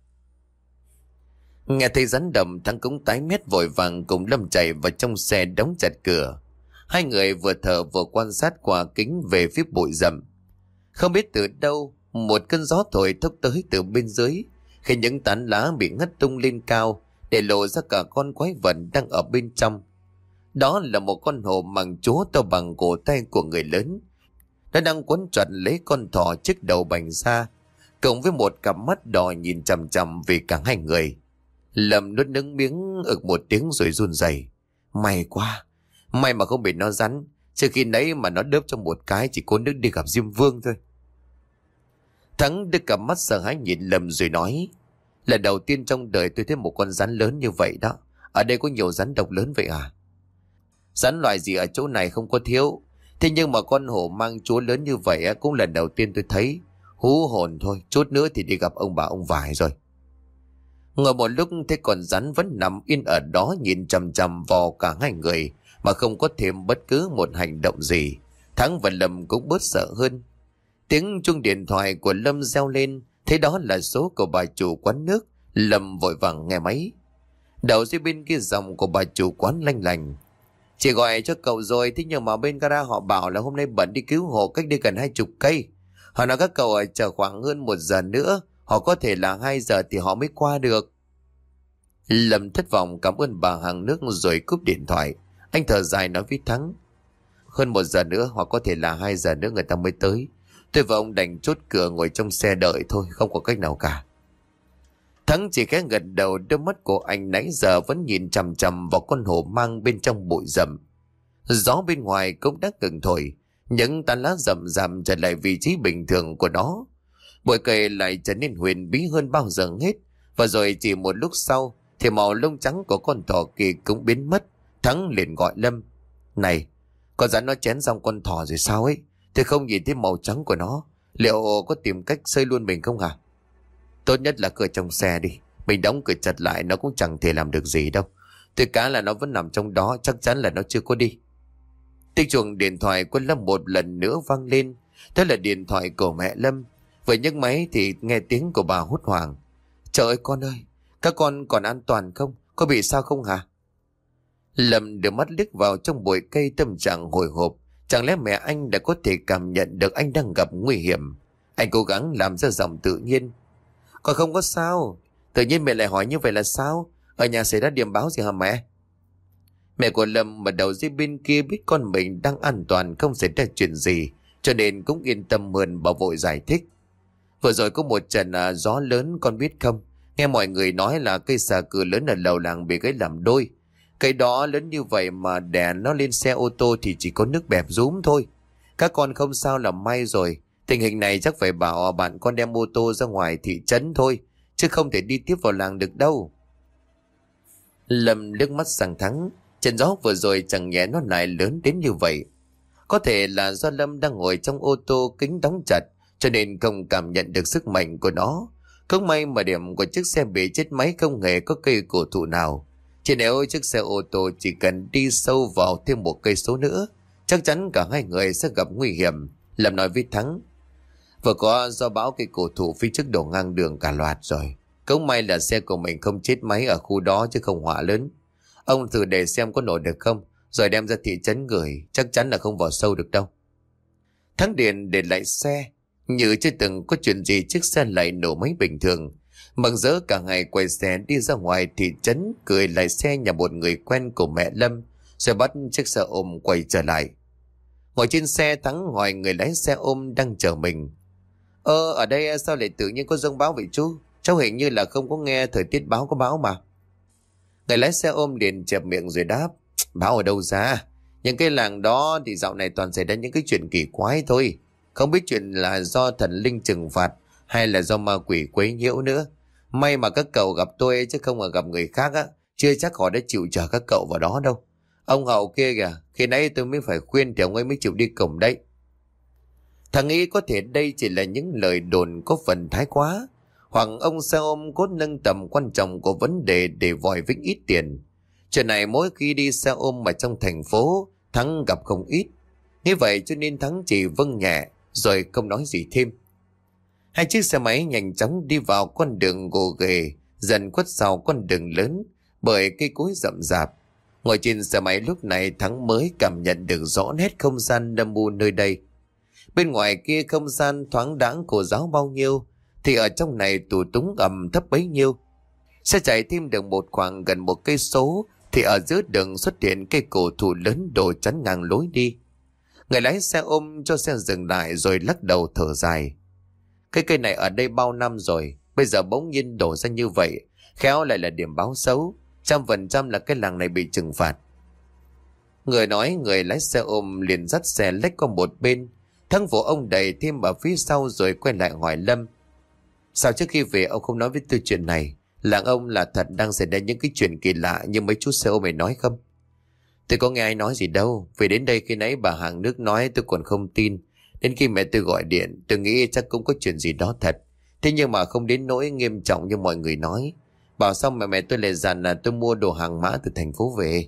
Nghe thấy rắn độc, Thắng cũng tái mét vội vàng cùng Lâm chạy vào trong xe đóng chặt cửa. Hai người vừa thở vừa quan sát qua kính về phía bụi rậm. Không biết từ đâu một cơn gió thổi thốc tới từ bên dưới, khi những tán lá bị ngất tung lên cao để lộ ra cả con quái vật đang ở bên trong. Đó là một con hổ màng chúa to bằng cổ tay của người lớn. Nó đang quấn chặt lấy con thỏ trước đầu bành ra, cộng với một cặp mắt đỏ nhìn chằm chằm về cả hai người. Lâm nuốt nước miếng ực một tiếng rồi run rẩy. May quá, may mà không bị nó rắn, chứ khi nãy mà nó đớp trong một cái chỉ có nước đi gặp Diêm Vương thôi. Thắng đưa cặp mắt sợ hãi nhìn Lâm rồi nói. Lần đầu tiên trong đời tôi thấy một con rắn lớn như vậy đó. Ở đây có nhiều rắn độc lớn vậy à? Rắn loại gì ở chỗ này không có thiếu. Thế nhưng mà con hổ mang chúa lớn như vậy cũng lần đầu tiên tôi thấy. Hú hồn thôi, chút nữa thì đi gặp ông bà ông vải rồi. Ngồi một lúc thấy con rắn vẫn nằm yên ở đó nhìn chằm chằm vào cả hai người, mà không có thêm bất cứ một hành động gì. Thắng và Lâm cũng bớt sợ hơn. Tiếng chuông điện thoại của Lâm reo lên, thế đó là số của bà chủ quán nước. Lâm vội vàng nghe máy. Đầu dưới bên kia dòng của bà chủ quán lanh lành. Chị gọi cho cậu rồi, thế nhưng mà bên gara họ bảo là hôm nay bận đi cứu hộ cách đây gần hai chục cây. Họ nói các cậu ở chờ khoảng hơn một giờ nữa, họ có thể là hai giờ thì họ mới qua được. Lâm thất vọng cảm ơn bà hàng nước rồi cúp điện thoại. Anh thở dài nói với Thắng. Hơn một giờ nữa hoặc có thể là hai giờ nữa người ta mới tới. Tôi và ông đành chốt cửa ngồi trong xe đợi thôi, không có cách nào cả. Thắng chỉ khẽ gật đầu, đôi mắt của anh nãy giờ vẫn nhìn chằm chằm vào con hổ mang bên trong bụi rậm. Gió bên ngoài cũng đã ngừng thổi, những tán lá rậm rậm trở lại vị trí bình thường của nó. Bụi cây lại trở nên huyền bí hơn bao giờ hết, và rồi chỉ một lúc sau thì màu lông trắng của con thỏ kia cũng biến mất. Thắng liền gọi Lâm. Này, con rắn nó chén xong con thỏ rồi sao ấy? Tôi không nhìn thấy màu trắng của nó. Liệu có tìm cách xơi luôn mình không hả? Tốt nhất là cửa trong xe đi. Mình đóng cửa chặt lại nó cũng chẳng thể làm được gì đâu. Tôi cá là nó vẫn nằm trong đó, chắc chắn là nó chưa có đi. Tiếng chuông điện thoại của Lâm một lần nữa vang lên. Đó là điện thoại của mẹ Lâm. Vừa nhấc máy thì nghe tiếng của bà hốt hoảng. Trời ơi con ơi, các con còn an toàn không? Có bị sao không hả? Lâm đưa mắt liếc vào trong bụi cây, tâm trạng hồi hộp. Chẳng lẽ mẹ anh đã có thể cảm nhận được anh đang gặp nguy hiểm? Anh cố gắng làm ra giọng tự nhiên. Con không có sao. Tự nhiên mẹ lại hỏi như vậy là sao? Ở nhà xảy ra điểm báo gì hả mẹ? Mẹ của Lâm ở đầu dưới bên kia biết con mình đang an toàn, không xảy ra chuyện gì, cho nên cũng yên tâm hơn, bà vội giải thích. Vừa rồi có một trận à, gió lớn con biết không? Nghe mọi người nói là cây xà cừ lớn ở lầu làng bị gãy làm đôi. Cây đó lớn như vậy mà đè nó lên xe ô tô thì chỉ có nước bẹp rúm thôi. Các con không sao là may rồi. Tình hình này chắc phải bảo bạn con đem ô tô ra ngoài thị trấn thôi, chứ không thể đi tiếp vào làng được đâu. Lâm liếc mắt sang Thắng. Trận gió vừa rồi chẳng nhẽ nó lại lớn đến như vậy. Có thể là do Lâm đang ngồi trong ô tô kính đóng chặt, cho nên không cảm nhận được sức mạnh của nó. Không may mà điểm của chiếc xe bị chết máy không hề có cây cổ thụ nào. Chỉ nếu chiếc xe ô tô chỉ cần đi sâu vào thêm một cây số nữa, chắc chắn cả hai người sẽ gặp nguy hiểm. Lâm nói với Thắng. Vừa có do bão cây cổ thụ phía trước đổ ngang đường cả loạt rồi. Cũng may là xe của mình không chết máy ở khu đó chứ không họa lớn. Ông thử để xem có nổi được không, rồi đem ra thị trấn gửi, chắc chắn là không vào sâu được đâu. Thắng điện để lại xe, như chưa từng có chuyện gì chiếc xe lại nổ máy bình thường. Mừng rỡ cả ngày quay xe đi ra ngoài thị trấn, cười lại xe nhà một người quen của mẹ Lâm, rồi bắt chiếc xe ôm quay trở lại. Ngồi trên xe, Thắng hỏi người lái xe ôm đang chờ mình. Ơ, ở đây sao lại tự nhiên có dông bão vậy chú? Cháu hình như là không có nghe thời tiết báo có bão mà. Người lái xe ôm liền chẹp miệng rồi đáp. Bão ở đâu ra? Những cái làng đó thì dạo này toàn xảy ra những cái chuyện kỳ quái thôi. Không biết chuyện là do thần linh trừng phạt hay là do ma quỷ quấy nhiễu nữa. May mà các cậu gặp tôi chứ không mà gặp người khác á, chưa chắc họ đã chịu chở các cậu vào đó đâu. Ông Hậu kia kìa, khi nãy tôi mới phải khuyên thì ông ấy mới chịu đi cùng đấy. Thằng nghĩ có thể đây chỉ là những lời đồn có phần thái quá, hoặc ông xe ôm cố nâng tầm quan trọng của vấn đề để vòi vĩnh ít tiền. Chuyện này mỗi khi đi xe ôm mà trong thành phố, Thắng gặp không ít. Như vậy cho nên Thắng chỉ vâng nhẹ rồi không nói gì thêm. Hai chiếc xe máy nhanh chóng đi vào con đường gồ ghề, dần khuất sau con đường lớn bởi cây cối rậm rạp. Ngồi trên xe máy lúc này Thắng mới cảm nhận được rõ nét không gian âm u nơi đây. Bên ngoài kia không gian thoáng đãng cổ giáo bao nhiêu, thì ở trong này tù túng ẩm thấp bấy nhiêu. Xe chạy thêm được một khoảng gần một cây số thì ở giữa đường xuất hiện cây cổ thụ lớn đổ chắn ngang lối đi. Người lái xe ôm cho xe dừng lại rồi lắc đầu thở dài. Cái cây này ở đây bao năm rồi, bây giờ bỗng nhiên đổ ra như vậy, khéo lại là điểm báo xấu, trăm phần trăm là cái làng này bị trừng phạt. Người nói người lái xe ôm liền dắt xe lách qua một bên. Thắng vỗ ông đẩy thêm ở phía sau rồi quay lại hỏi Lâm. Sao trước khi về ông không nói với tôi chuyện này? Làng ông là thật đang xảy ra những cái chuyện kỳ lạ như mấy chú xe ôm mày nói không? Tôi có nghe ai nói gì đâu. Về đến đây khi nãy bà hàng nước nói tôi còn không tin. Đến khi mẹ tôi gọi điện tôi nghĩ chắc cũng có chuyện gì đó thật. Thế nhưng mà không đến nỗi nghiêm trọng như mọi người nói. Bảo xong mà mẹ tôi lại dặn là tôi mua đồ hàng mã từ thành phố về.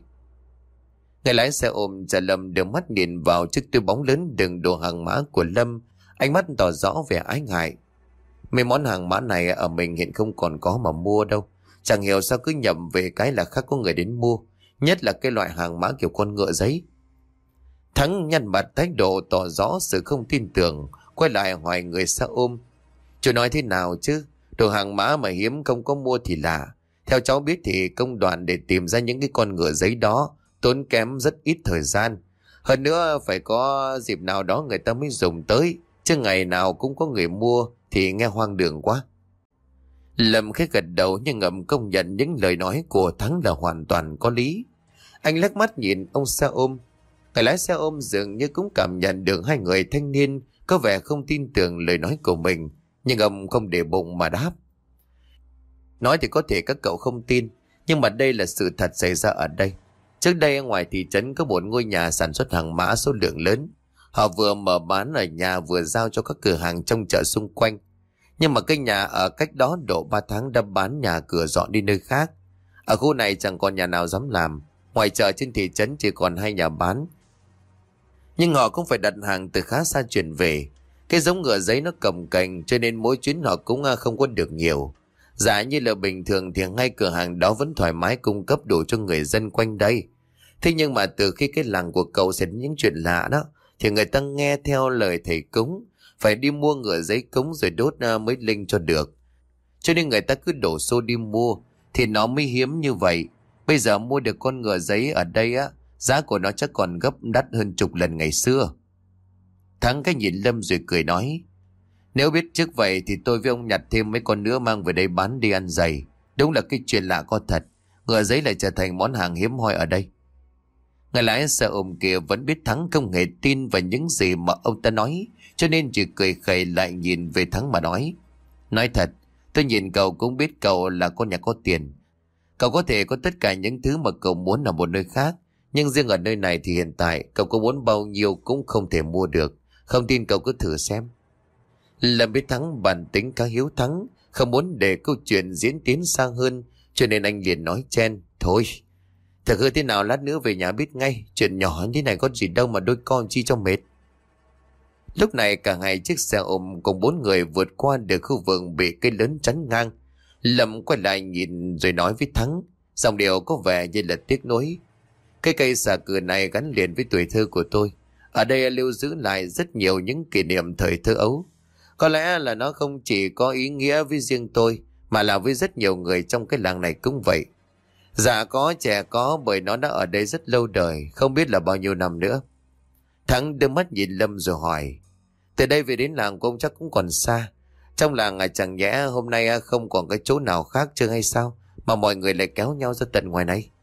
Người lái xe ôm trả Lâm đưa mắt nhìn vào chiếc túi bóng lớn đựng đồ hàng mã của Lâm. Ánh mắt tỏ rõ vẻ ái ngại. Mấy món hàng mã này ở mình hiện không còn có mà mua đâu. Chẳng hiểu sao cứ nhầm về cái là khác có người đến mua. Nhất là cái loại hàng mã kiểu con ngựa giấy. Thắng nhăn mặt thái độ tỏ rõ sự không tin tưởng. Quay lại hỏi người xe ôm. Chú nói thế nào chứ? Đồ hàng mã mà hiếm không có mua thì lạ. Theo cháu biết thì công đoạn để tìm ra những cái con ngựa giấy đó tốn kém rất ít thời gian. Hơn nữa phải có dịp nào đó người ta mới dùng tới, chứ ngày nào cũng có người mua thì nghe hoang đường quá. Lâm khẽ gật đầu nhưng ngầm công nhận những lời nói của Thắng là hoàn toàn có lý. Anh lắc mắt nhìn ông xe ôm. Người lái xe ôm dường như cũng cảm nhận được hai người thanh niên có vẻ không tin tưởng lời nói của mình, nhưng ông không để bụng mà đáp. Nói thì có thể các cậu không tin, nhưng mà đây là sự thật xảy ra ở đây. Trước đây ở ngoài thị trấn có một ngôi nhà sản xuất hàng mã số lượng lớn. Họ vừa mở bán ở nhà vừa giao cho các cửa hàng trong chợ xung quanh. Nhưng mà cái nhà ở cách đó độ ba tháng đã bán nhà cửa dọn đi nơi khác. Ở khu này chẳng còn nhà nào dám làm. Ngoài chợ trên thị trấn chỉ còn hai nhà bán. Nhưng họ cũng phải đặt hàng từ khá xa chuyển về. Cái giống ngựa giấy nó cồng kềnh cho nên mỗi chuyến họ cũng không có được nhiều. Giả như là bình thường thì ngay cửa hàng đó vẫn thoải mái cung cấp đủ cho người dân quanh đây. Thế nhưng mà từ khi cái làng của cậu xảy ra những chuyện lạ đó, thì người ta nghe theo lời thầy cúng, phải đi mua ngựa giấy cúng rồi đốt mới linh cho được. Cho nên người ta cứ đổ xô đi mua, thì nó mới hiếm như vậy. Bây giờ mua được con ngựa giấy ở đây á, giá của nó chắc còn gấp đắt hơn chục lần ngày xưa. Thắng cái nhìn Lâm rồi cười nói. Nếu biết trước vậy thì tôi với ông nhặt thêm mấy con nữa mang về đây bán đi ăn dày. Đúng là cái chuyện lạ có thật. Ngựa giấy lại trở thành món hàng hiếm hoi ở đây. Người lái xe ôm kia vẫn biết Thắng không hề tin vào những gì mà ông ta nói, cho nên chỉ cười khẩy lại nhìn về Thắng mà nói. Nói thật, tôi nhìn cậu cũng biết cậu là con nhà có tiền. Cậu có thể có tất cả những thứ mà cậu muốn ở một nơi khác, nhưng riêng ở nơi này thì hiện tại cậu có muốn bao nhiêu cũng không thể mua được. Không tin cậu cứ thử xem. Lâm biết Thắng bản tính khá hiếu thắng, không muốn để câu chuyện diễn tiến xa hơn, cho nên anh liền nói chen. Thôi, thật hư thế nào lát nữa về nhà biết ngay, chuyện nhỏ như này có gì đâu mà đôi con chi cho mệt. Lúc này cả hai chiếc xe ôm cùng bốn người vượt qua được khu vực bị cây lớn chắn ngang. Lâm quay lại nhìn rồi nói với Thắng, giọng điệu có vẻ như là tiếc nuối. Cái cây xà cừ này gắn liền với tuổi thơ của tôi. Ở đây lưu giữ lại rất nhiều những kỷ niệm thời thơ ấu. Có lẽ là nó không chỉ có ý nghĩa với riêng tôi, mà là với rất nhiều người trong cái làng này cũng vậy. Dạ có trẻ có, bởi nó đã ở đây rất lâu đời, không biết là bao nhiêu năm nữa. Thắng đưa mắt nhìn Lâm rồi hỏi, từ đây về đến làng của ông chắc cũng còn xa. Trong làng à, chẳng nhẽ hôm nay không còn cái chỗ nào khác chứ hay sao, mà mọi người lại kéo nhau ra tận ngoài này.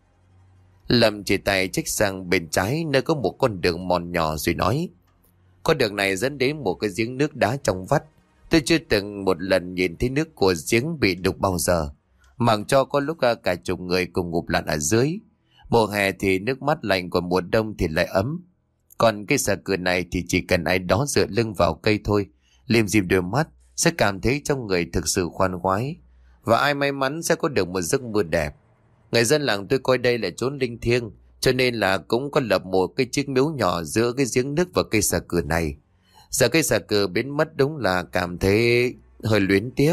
Lâm chỉ tay trích sang bên trái nơi có một con đường mòn nhỏ rồi nói, con đường này dẫn đến một cái giếng nước đá trong vắt. Tôi chưa từng một lần nhìn thấy nước của giếng bị đục bao giờ, mặc cho có lúc cả chục người cùng ngụp lặn ở dưới. Mùa hè thì nước mát lạnh, còn mùa đông thì lại ấm. Còn cái xà cừ này thì chỉ cần ai đó dựa lưng vào cây thôi, liêm diêm đôi mắt, sẽ cảm thấy trong người thực sự khoan khoái. Và ai may mắn sẽ có được một giấc mơ đẹp. Người dân làng tôi coi đây là chốn linh thiêng, cho nên là cũng có lập một cái chiếc miếu nhỏ giữa cái giếng nước và cây xà cừ này. Giờ cây xà cừ biến mất đúng là cảm thấy hơi luyến tiếc.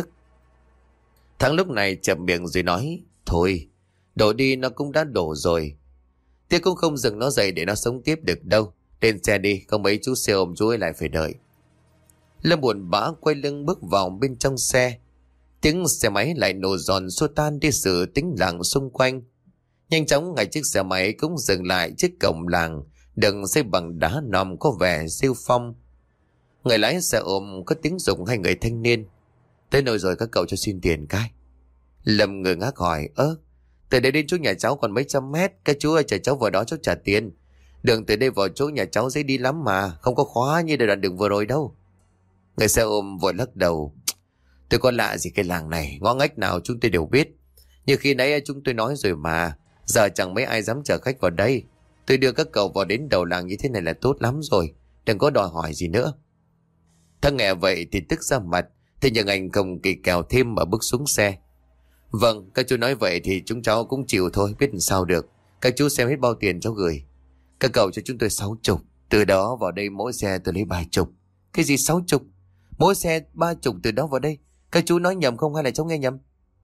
Thắng lúc này chậm miệng rồi nói, thôi, đổ đi nó cũng đã đổ rồi. Tiếc cũng không dừng nó dậy để nó sống tiếp được đâu. Lên xe đi, không mấy chú xe ôm chú ấy lại phải đợi. Lâm buồn bã quay lưng bước vào bên trong xe. Tiếng xe máy lại nổ giòn xua tan đi sự tĩnh lặng xung quanh. Nhanh chóng ngay chiếc xe máy cũng dừng lại trước cổng làng, đừng xây bằng đá nòm có vẻ siêu phong. Người lái xe ôm có tiếng giục hai người thanh niên, tới nơi rồi các cậu cho xin tiền cái. Lâm ngơ ngác hỏi, ơ, từ đây đến chỗ nhà cháu còn mấy trăm mét, các chú ơi chờ cháu vào đó cháu trả tiền. Đường từ đây vào chỗ nhà cháu dễ đi lắm mà, không có khóa như đoạn đường vừa rồi đâu. Người xe ôm vội lắc đầu, tôi có lạ gì cái làng này, ngõ ngách nào chúng tôi đều biết. Như khi nãy chúng tôi nói rồi mà, giờ chẳng mấy ai dám chở khách vào đây. Tôi đưa các cậu vào đến đầu làng như thế này là tốt lắm rồi, đừng có đòi hỏi gì nữa. Thằng nghe vậy thì tức ra mặt, thế nhưng anh không kỳ kèo thêm mà bước xuống xe. Vâng, các chú nói vậy thì chúng cháu cũng chịu thôi, biết làm sao được. Các chú xem hết bao tiền cháu gửi. Các cậu cho chúng tôi sáu chục, từ đó vào đây mỗi xe tôi lấy ba chục. Cái gì sáu chục? Mỗi xe ba chục từ đó vào đây. Các chú nói nhầm không hay là cháu nghe nhầm?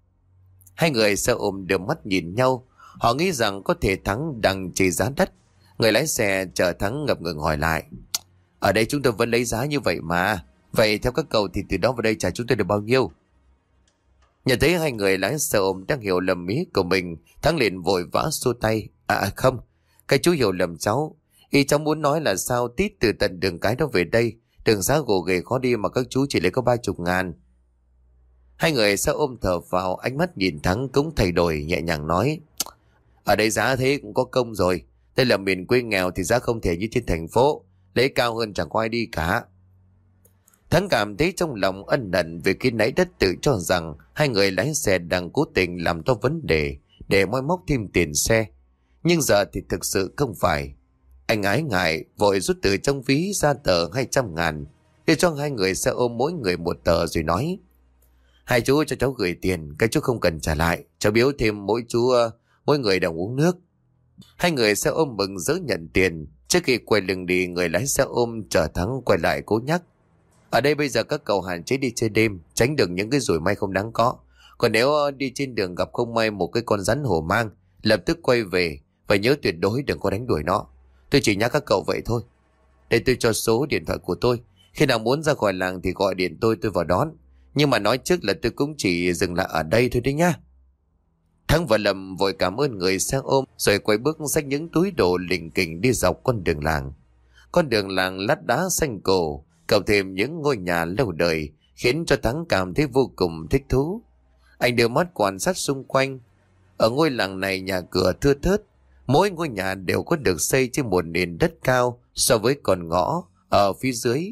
Hai người xe ôm đưa mắt nhìn nhau. Họ nghĩ rằng có thể Thắng đang chê giá đất. Người lái xe chờ Thắng ngập ngừng hỏi lại, ở đây chúng tôi vẫn lấy giá như vậy mà. Vậy theo các cậu thì từ đó vào đây trả chúng tôi được bao nhiêu? Nhận thấy hai người lái xe ôm đang hiểu lầm ý của mình, Thắng liền vội vã xua tay. À không, các chú hiểu lầm cháu. Ý cháu muốn nói là sao tít từ tận đường cái đó về đây, đường xá gồ ghề khó đi mà các chú chỉ lấy có ba chục ngàn. Hai người xe ôm thở vào, ánh mắt nhìn Thắng cũng thay đổi, nhẹ nhàng nói, ở đây giá thế cũng có công rồi. Đây là miền quê nghèo thì giá không thể như trên thành phố, lấy cao hơn chẳng có ai đi cả. Thắng cảm thấy trong lòng ân hận vì khi nãy đất tự cho rằng hai người lái xe đang cố tình làm to vấn đề để moi móc thêm tiền xe. Nhưng giờ thì thực sự không phải. Anh ái ngại vội rút từ trong ví ra tờ hai trăm ngàn, để cho hai người xe ôm mỗi người một tờ rồi nói, hai chú cho cháu gửi tiền, các chú không cần trả lại, cháu biếu thêm mỗi chú uh, mỗi người đồng uống nước. Hai người xe ôm mừng rỡ nhận tiền. Trước khi quay lưng đi, người lái xe ôm chờ Thắng quay lại cố nhắc, ở đây bây giờ các cậu hạn chế đi chơi đêm, tránh được những cái rủi may không đáng có. Còn nếu đi trên đường gặp không may một cái con rắn hổ mang, lập tức quay về và nhớ tuyệt đối đừng có đánh đuổi nó. Tôi chỉ nhắc các cậu vậy thôi. Để tôi cho số điện thoại của tôi, khi nào muốn ra khỏi làng thì gọi điện tôi tôi vào đón. Nhưng mà nói trước là tôi cũng chỉ dừng lại ở đây thôi đấy nhá. Thắng và Lâm vội cảm ơn người xe ôm rồi quay bước xách những túi đồ lỉnh kỉnh đi dọc con đường làng. Con đường làng lát đá xanh cổ, cộng thêm những ngôi nhà lâu đời khiến cho Thắng cảm thấy vô cùng thích thú. Anh đưa mắt quan sát xung quanh. Ở ngôi làng này nhà cửa thưa thớt, mỗi ngôi nhà đều có được xây trên một nền đất cao so với con ngõ ở phía dưới.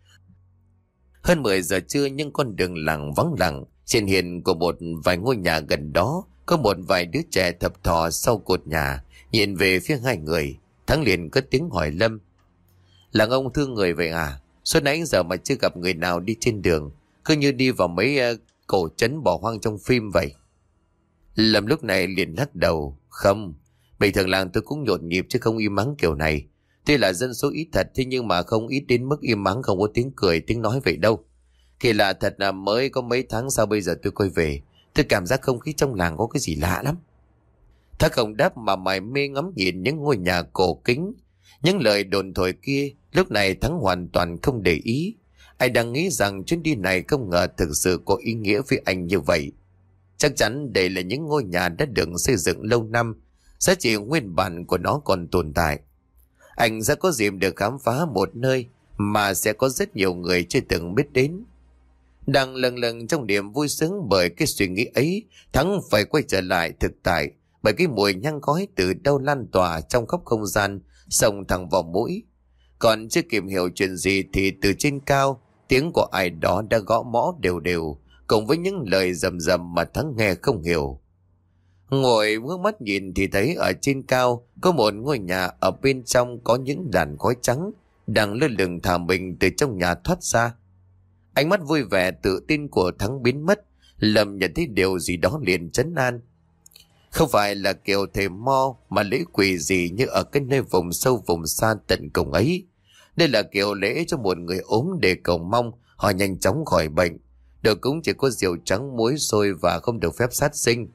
Hơn mười giờ trưa nhưng con đường làng vắng lặng. Trên hiên của một vài ngôi nhà gần đó có một vài đứa trẻ thập thò sau cột nhà, nhìn về phía hai người. Thắng liền cất tiếng hỏi Lâm, làng ông thương người vậy à? Suốt nãy giờ mà chưa gặp người nào đi trên đường, cứ như đi vào mấy uh, cổ trấn bỏ hoang trong phim vậy. Lâm lúc này liền lắc đầu. Không, bình thường làng tôi cũng nhộn nhịp chứ không im ắng kiểu này. Tuy là dân số ít thật, thế nhưng mà không ít đến mức im ắng không có tiếng cười tiếng nói vậy đâu. Kỳ lạ thật là mới có mấy tháng sau bây giờ tôi quay về, tôi cảm giác không khí trong làng có cái gì lạ lắm. Thác không đáp mà mải mê ngắm nhìn những ngôi nhà cổ kính. Những lời đồn thổi kia lúc này Thắng hoàn toàn không để ý. Anh đang nghĩ rằng chuyến đi này không ngờ thực sự có ý nghĩa với anh như vậy. Chắc chắn đây là những ngôi nhà đã được xây dựng lâu năm, giá trị nguyên bản của nó còn tồn tại. Anh sẽ có dịp được khám phá một nơi mà sẽ có rất nhiều người chưa từng biết đến. Đang lần lần trong niềm vui sướng bởi cái suy nghĩ ấy, Thắng phải quay trở lại thực tại, bởi cái mùi nhang khói từ đâu lan tỏa trong khắp không gian, xông thẳng vào mũi. Còn chưa kịp hiểu chuyện gì thì từ trên cao, tiếng của ai đó đã gõ mõ đều đều, cùng với những lời rầm rầm mà Thắng nghe không hiểu. Ngồi ngước mắt nhìn thì thấy ở trên cao có một ngôi nhà, ở bên trong có những làn khói trắng đang lơ lửng thả mình từ trong nhà thoát ra. Ánh mắt vui vẻ tự tin của Thắng biến mất, Lâm nhận thấy điều gì đó liền trấn an. Không phải là kiểu thầy mo mà lễ quỷ gì như ở cái nơi vùng sâu vùng xa tận cùng ấy. Đây là kiểu lễ cho một người ốm để cầu mong họ nhanh chóng khỏi bệnh. Đồ cúng chỉ có rượu trắng muối sôi và không được phép sát sinh.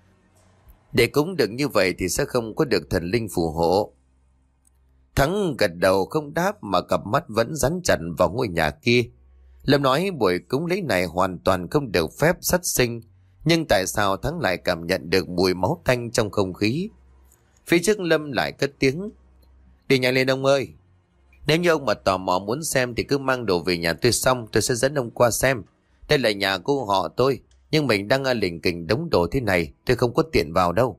Để cúng được như vậy thì sẽ không có được thần linh phù hộ. Thắng gật đầu không đáp mà cặp mắt vẫn dán chặt vào ngôi nhà kia. Lâm nói buổi cúng lễ này hoàn toàn không được phép sát sinh, nhưng tại sao Thắng lại cảm nhận được mùi máu tanh trong không khí? Phía trước Lâm lại cất tiếng. Đi nhanh lên ông ơi. Nếu như ông mà tò mò muốn xem thì cứ mang đồ về nhà tôi, xong tôi sẽ dẫn ông qua xem. Đây là nhà của họ tôi, nhưng mình đang lỉnh kỉnh đống đồ thế này, tôi không có tiện vào đâu.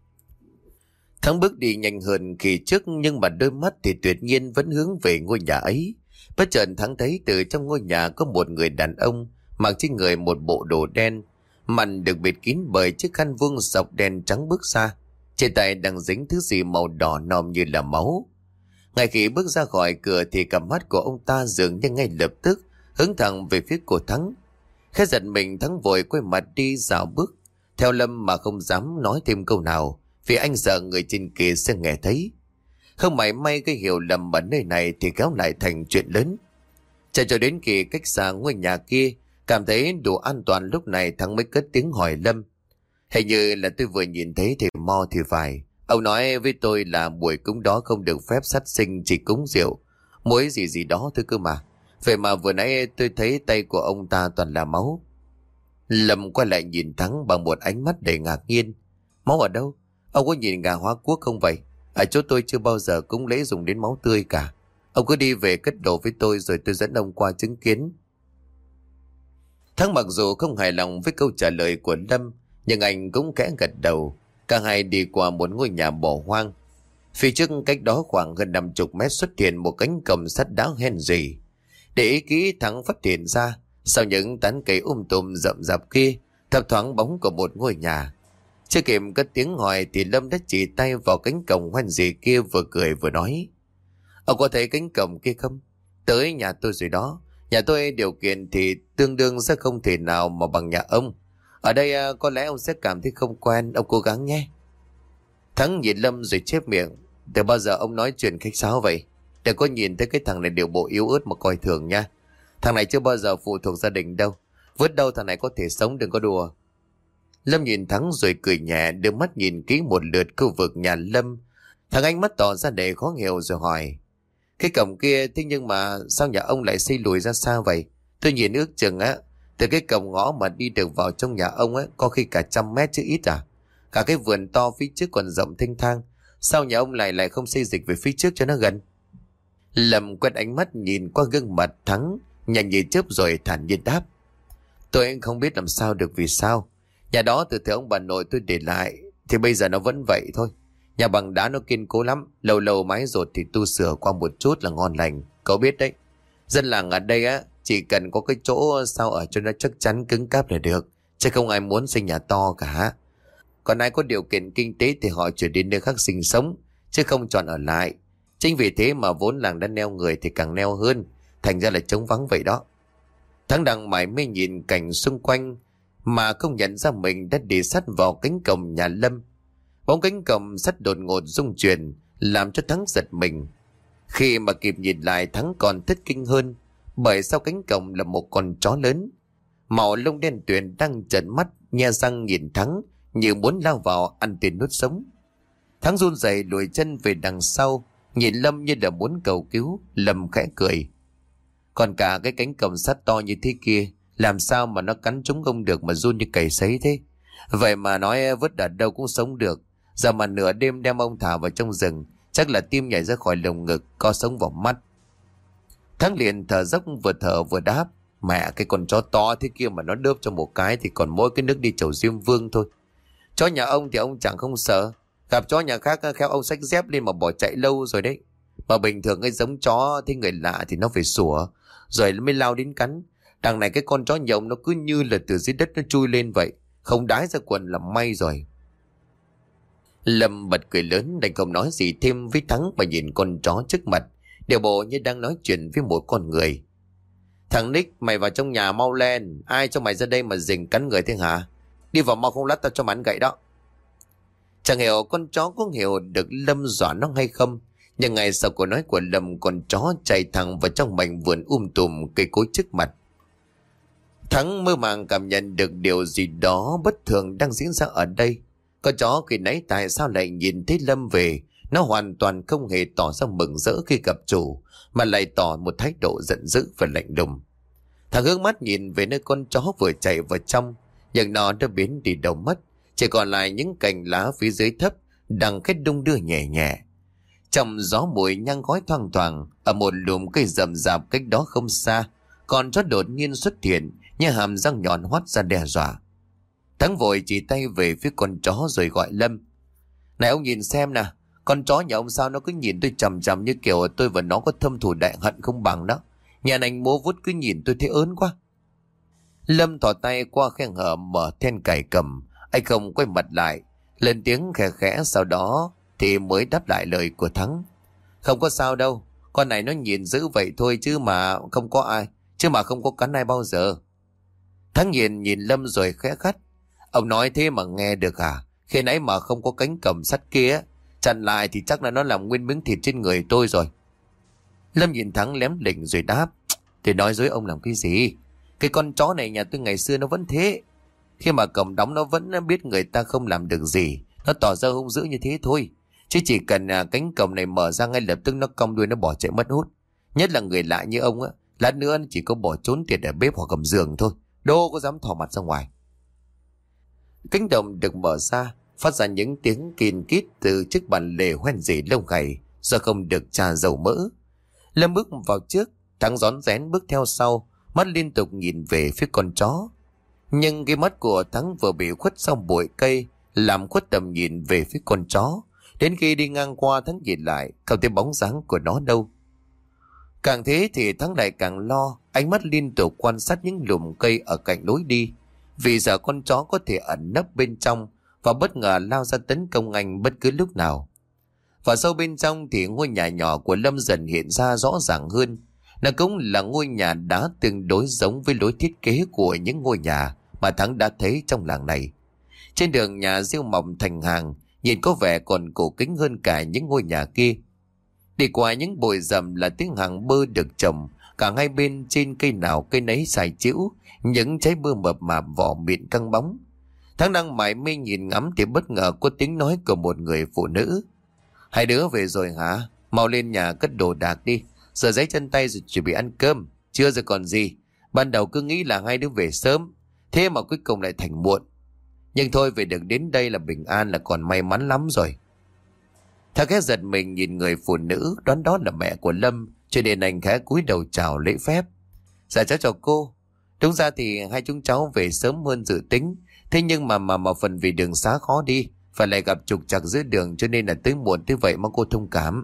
Thắng bước đi nhanh hơn kỳ trước, nhưng mà đôi mắt thì tuyệt nhiên vẫn hướng về ngôi nhà ấy. Bất chợt Thắng thấy từ trong ngôi nhà có một người đàn ông mặc trên người một bộ đồ đen, mặt được bịt kín bởi chiếc khăn vuông sọc đen trắng bước ra. Trên tay đang dính thứ gì màu đỏ nòm như là máu. Ngay khi bước ra khỏi cửa thì cặp mắt của ông ta dường như ngay lập tức hướng thẳng về phía của Thắng. Khẽ giật mình, Thắng vội quay mặt đi dạo bước theo Lâm mà không dám nói thêm câu nào, vì anh sợ người trên kia sẽ nghe thấy. Không mảy may gây hiểu lầm ở nơi này thì kéo lại thành chuyện lớn. Chạy cho đến khi cách xa ngôi nhà kia, cảm thấy đủ an toàn, lúc này Thắng mới cất tiếng hỏi Lâm. Hình như là tôi vừa nhìn thấy thầy Mo thì phải. Ông nói với tôi là buổi cúng đó không được phép sát sinh, chỉ cúng rượu, muối gì gì đó thôi cơ mà. Vậy mà vừa nãy tôi thấy tay của ông ta toàn là máu. Lâm quay lại nhìn Thắng bằng một ánh mắt đầy ngạc nhiên. Máu ở đâu? Ông có nhìn gà hóa quốc không vậy? Ở chỗ tôi chưa bao giờ cúng lễ dùng đến máu tươi cả. Ông cứ đi về cất đồ với tôi rồi tôi dẫn ông qua chứng kiến. Thắng mặc dù không hài lòng với câu trả lời của Lâm, nhưng anh cũng khẽ gật đầu. Cả hai đi qua một ngôi nhà bỏ hoang. Phía trước cách đó khoảng gần năm chục mét xuất hiện một cánh cổng sắt đá hoen rỉ. Để ý kỹ, Thắng phát hiện ra sau những tán cây um tùm rậm rạp kia thấp thoáng bóng của một ngôi nhà. Chưa kịp cất tiếng hỏi thì Lâm đã chỉ tay vào cánh cổng hoen rỉ kia, vừa cười vừa nói. Ông có thấy cánh cổng kia không? Tới nhà tôi rồi đó. Nhà tôi điều kiện thì tương đương sẽ không thể nào mà bằng nhà ông. Ở đây à, có lẽ ông sẽ cảm thấy không quen, ông cố gắng nhé. Thắng nhìn Lâm rồi chép miệng. Từ bao giờ ông nói chuyện khách sáo vậy? Đừng có nhìn thấy cái thằng này điều bộ yếu ớt mà coi thường nha. Thằng này chưa bao giờ phụ thuộc gia đình đâu. Vứt đâu thằng này có thể sống, đừng có đùa. Lâm nhìn Thắng rồi cười nhẹ, đưa mắt nhìn kỹ một lượt khu vực nhà Lâm. Thằng ánh mắt tỏ ra đầy khó hiểu rồi hỏi. Cái cổng kia, thế nhưng mà sao nhà ông lại xây lùi ra xa vậy? Tôi nhìn ước chừng á, từ cái cổng ngõ mà đi được vào trong nhà ông á, có khi cả trăm mét chứ ít à. Cả cái vườn to phía trước còn rộng thênh thang. Sao nhà ông lại lại không xây dịch về phía trước cho nó gần? Lâm quét ánh mắt nhìn qua gương mặt Thắng, nhanh như chớp rồi thản nhiên đáp. Tôi không biết làm sao được, vì sao? Nhà đó từ thời ông bà nội tôi để lại, thì bây giờ nó vẫn vậy thôi. Nhà bằng đá nó kiên cố lắm, lâu lâu mái rột thì tu sửa qua một chút là ngon lành. Cậu biết đấy, dân làng ở đây á, chỉ cần có cái chỗ sao ở cho nó chắc chắn cứng cáp là được, chứ không ai muốn xây nhà to cả. Còn ai có điều kiện kinh tế thì họ chuyển đến nơi khác sinh sống, chứ không chọn ở lại. Chính vì thế mà vốn làng đã neo người thì càng neo hơn. thành ra là trống vắng vậy đó. Thắng đang mải mê nhìn cảnh xung quanh mà không nhận ra mình đã đi sát vào cánh cổng nhà Lâm. Bóng cánh cổng sắt đột ngột rung chuyển làm cho Thắng giật mình. Khi mà kịp nhìn lại, Thắng còn thất kinh hơn, bởi sau cánh cổng là một con chó lớn, màu lông đen tuyền đang trợn mắt nhe răng nhìn Thắng như muốn lao vào ăn tiền nuốt sống. Thắng run rẩy lùi chân về đằng sau, nhìn Lâm như là muốn cầu cứu. Lâm khẽ cười. Còn cả cái cánh cổng sắt to như thế kia, làm sao mà nó cắn trúng ông được mà run như cầy sấy thế? Vậy mà nói vứt ở đâu cũng sống được. Giờ mà nửa đêm đem ông thả vào trong rừng, chắc là tim nhảy ra khỏi lồng ngực, co sống vào mắt. Thắng liền thở dốc, vừa thở vừa đáp. Mẹ, cái con chó to thế kia mà nó đớp cho một cái thì còn mỗi cái nước đi chầu Diêm Vương thôi. Chó nhà ông thì ông chẳng không sợ, gặp chó nhà khác khéo ông xách dép lên mà bỏ chạy lâu rồi đấy. Mà bình thường cái giống chó thấy người lạ thì nó phải sủa rồi mới lao đến cắn. Đằng này cái con chó nhà ông nó cứ như là từ dưới đất nó chui lên vậy, không đái ra quần là may rồi. Lâm bật cười lớn, đành không nói gì thêm với Thắng mà nhìn con chó trước mặt, điều bộ như đang nói chuyện với một con người. Thằng Nick, mày vào trong nhà mau lên, ai cho mày ra đây mà rình cắn người thế hả? Đi vào mau không lát tao cho mày ăn gậy đó. Chẳng hiểu con chó có hiểu được Lâm dọa nó hay không, nhưng ngày sau câu nói của Lâm, con chó chạy thẳng vào trong mảnh vườn um tùm cây cối trước mặt. Thắng mơ màng cảm nhận được điều gì đó bất thường đang diễn ra ở đây. Con chó khi nãy tại sao lại nhìn thấy Lâm về, nó hoàn toàn không hề tỏ ra mừng rỡ khi gặp chủ, mà lại tỏ một thái độ giận dữ và lạnh lùng. Thằng hướng mắt nhìn về nơi con chó vừa chạy vào trong, nhưng nó đã biến đi đâu mất, chỉ còn lại những cành lá phía dưới thấp đang khét đung đưa nhẹ nhẹ. Trong gió mùi nhang khói thoang thoảng, ở một lùm cây rậm rạp cách đó không xa, con chó đột nhiên xuất hiện như hàm răng nhọn hoắt ra đe dọa. Thắng vội chỉ tay về phía con chó rồi gọi Lâm. Này ông nhìn xem nè, con chó nhà ông sao nó cứ nhìn tôi chằm chằm như kiểu tôi và nó có thâm thù đại hận không bằng đó. Nhà anh múa vút cứ nhìn tôi thấy ớn quá. Lâm thò tay qua khe hở mở then cài cầm, anh không quay mặt lại, lên tiếng khẽ khẽ, sau đó thì mới đáp lại lời của Thắng. Không có sao đâu, con này nó nhìn dữ vậy thôi chứ mà không có ai, chứ mà không có cắn ai bao giờ. Thắng nhìn nhìn Lâm rồi khẽ khắt. Ông nói thế mà nghe được à? Khi nãy mà không có cánh cầm sắt kia chặn lại thì chắc là nó làm nguyên miếng thịt trên người tôi rồi. Lâm nhìn Thắng lém lỉnh rồi đáp. Thì nói dối ông làm cái gì? Cái con chó này nhà tôi ngày xưa nó vẫn thế. Khi mà cầm đóng nó vẫn biết người ta không làm được gì, nó tỏ ra hung dữ như thế thôi. Chứ chỉ cần à, cánh cổng này mở ra ngay lập tức nó cong đuôi nó bỏ chạy mất hút. Nhất là người lạ như ông á, lát nữa chỉ có bỏ trốn tiền ở bếp hoặc cầm giường thôi, đâu có dám thò mặt ra ngoài. Cánh đồng được mở ra, phát ra những tiếng kìn kít từ chiếc bàn lề hoen rỉ lông gầy do không được trà dầu mỡ. Lâm bước vào trước, Thắng rón rén bước theo sau, mắt liên tục nhìn về phía con chó. Nhưng cái mắt của Thắng vừa bị khuất sau bụi cây, làm khuất tầm nhìn về phía con chó. Đến khi đi ngang qua, Thắng nhìn lại, không thấy bóng dáng của nó đâu. Càng thế thì Thắng lại càng lo, ánh mắt liên tục quan sát những lùm cây ở cạnh lối đi, vì giờ con chó có thể ẩn nấp bên trong và bất ngờ lao ra tấn công anh bất cứ lúc nào. Và sâu bên trong thì ngôi nhà nhỏ của Lâm dần hiện ra rõ ràng hơn. Nó cũng là ngôi nhà đá tương đối giống với lối thiết kế của những ngôi nhà mà Thắng đã thấy trong làng này. Trên đường nhà rêu mọc thành hàng, nhìn có vẻ còn cổ kính hơn cả những ngôi nhà kia. Đi qua những bụi rậm là tiếng hàng bơ được trồng, cả hai bên trên cây nào cây nấy xài chĩu, những trái bơ mập mạp vỏ mịn căng bóng. Thắng đang mải mê nhìn ngắm thì bất ngờ có tiếng nói của một người phụ nữ. Hai đứa về rồi hả? Mau lên nhà cất đồ đạc đi, rửa giấy chân tay rồi chuẩn bị ăn cơm. Chưa rồi còn gì, ban đầu cứ nghĩ là hai đứa về sớm, thế mà cuối cùng lại thành muộn. Nhưng thôi, về được đến đây là bình an là còn may mắn lắm rồi. Thằng khẽ giật mình nhìn người phụ nữ, đoán đó là mẹ của Lâm, cho nên anh khẽ cúi đầu chào lễ phép. Dạ cháu chào cô. Đúng ra thì hai chúng cháu về sớm hơn dự tính, thế nhưng mà mà mà phần vì đường xá khó đi, phải lại gặp trục trặc giữa đường cho nên là tới muộn thế vậy, mong cô thông cảm.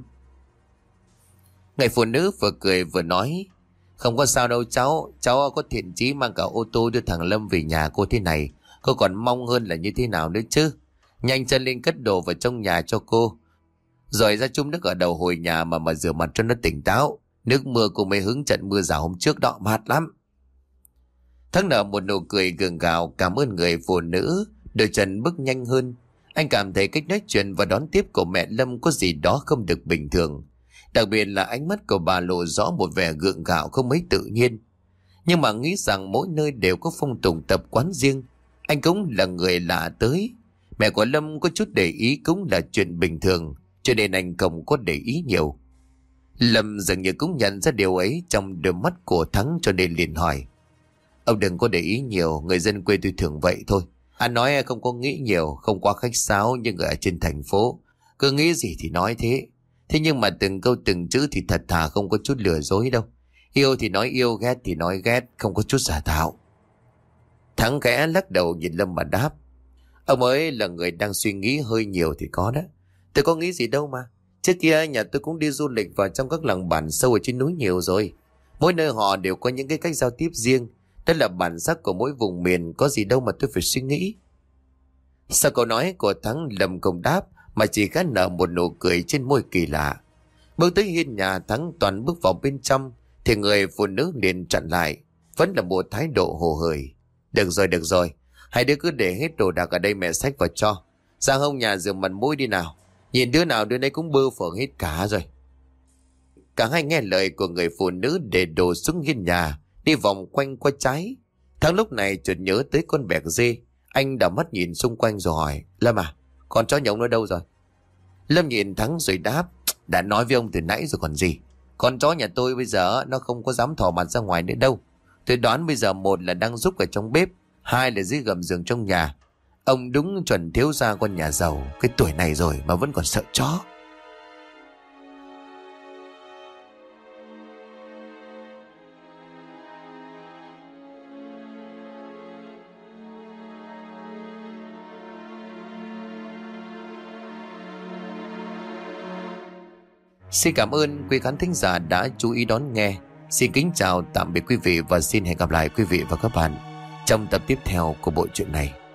Người phụ nữ vừa cười vừa nói, không có sao đâu cháu, cháu có thiện chí mang cả ô tô đưa thằng Lâm về nhà cô thế này, cô còn mong hơn là như thế nào nữa chứ. Nhanh chân lên cất đồ vào trong nhà cho cô, rồi ra chung nước ở đầu hồi nhà mà mà rửa mặt cho nó tỉnh táo. Nước mưa cũng mới hứng trận mưa rào hôm trước đó, mát lắm. Thắng nở một nụ cười gượng gạo cảm ơn người phụ nữ, đôi chân bước nhanh hơn. Anh cảm thấy cách nói chuyện và đón tiếp của mẹ Lâm có gì đó không được bình thường. Đặc biệt là ánh mắt của bà lộ rõ một vẻ gượng gạo không mấy tự nhiên. Nhưng mà nghĩ rằng mỗi nơi đều có phong tục tập quán riêng. Anh cũng là người lạ tới. Mẹ của Lâm có chút để ý cũng là chuyện bình thường, cho nên anh không có để ý nhiều. Lâm dường như cũng nhận ra điều ấy trong đôi mắt của Thắng, cho nên liền hỏi: Ông đừng có để ý nhiều, người dân quê tôi thường vậy thôi. Anh nói không có nghĩ nhiều, không quá khách sáo như người ở trên thành phố. Cứ nghĩ gì thì nói thế. Thế nhưng mà từng câu từng chữ thì thật thà, không có chút lừa dối đâu. Yêu thì nói yêu, ghét thì nói ghét, không có chút giả tạo. Thắng khẽ lắc đầu nhìn Lâm mà đáp: Ông ấy là người đang suy nghĩ hơi nhiều thì có đó. Tôi có nghĩ gì đâu mà. Trước kia nhà tôi cũng đi du lịch vào trong các làng bản sâu ở trên núi nhiều rồi. Mỗi nơi họ đều có những cái cách giao tiếp riêng. Đó là bản sắc của mỗi vùng miền, có gì đâu mà tôi phải suy nghĩ. Sau câu nói của Thắng, Lâm không đáp mà chỉ khẽ nở một nụ cười trên môi kỳ lạ. Bước tới hiên nhà, Thắng toàn bước vào bên trong thì người phụ nữ liền chặn lại, vẫn là một thái độ hồ hởi. Được rồi, được rồi, hai đứa cứ để hết đồ đạc ở đây mẹ xách vào cho. Sang hông nhà rửa mặt mũi đi nào. Nhìn đứa nào đứa nấy cũng bơ phở hết cả rồi. Cả hai nghe lời của người phụ nữ để đồ xuống hiên nhà, đi vòng quanh qua trái. Thắng lúc này chợt nhớ tới con bẹc dê. Anh đảo mắt nhìn xung quanh rồi hỏi: Lâm à, con chó nhộng nó đâu rồi? Lâm nhìn Thắng rồi đáp: Đã nói với ông từ nãy rồi còn gì. Con chó nhà tôi bây giờ nó không có dám thò mặt ra ngoài nữa đâu. Tôi đoán bây giờ một là đang giúp ở trong bếp, hai là dưới gầm giường trong nhà. Ông đúng chuẩn thiếu gia con nhà giàu, cái tuổi này rồi mà vẫn còn sợ chó. Xin cảm ơn quý khán thính giả đã chú ý đón nghe. Xin kính chào tạm biệt quý vị và xin hẹn gặp lại quý vị và các bạn trong tập tiếp theo của bộ truyện này.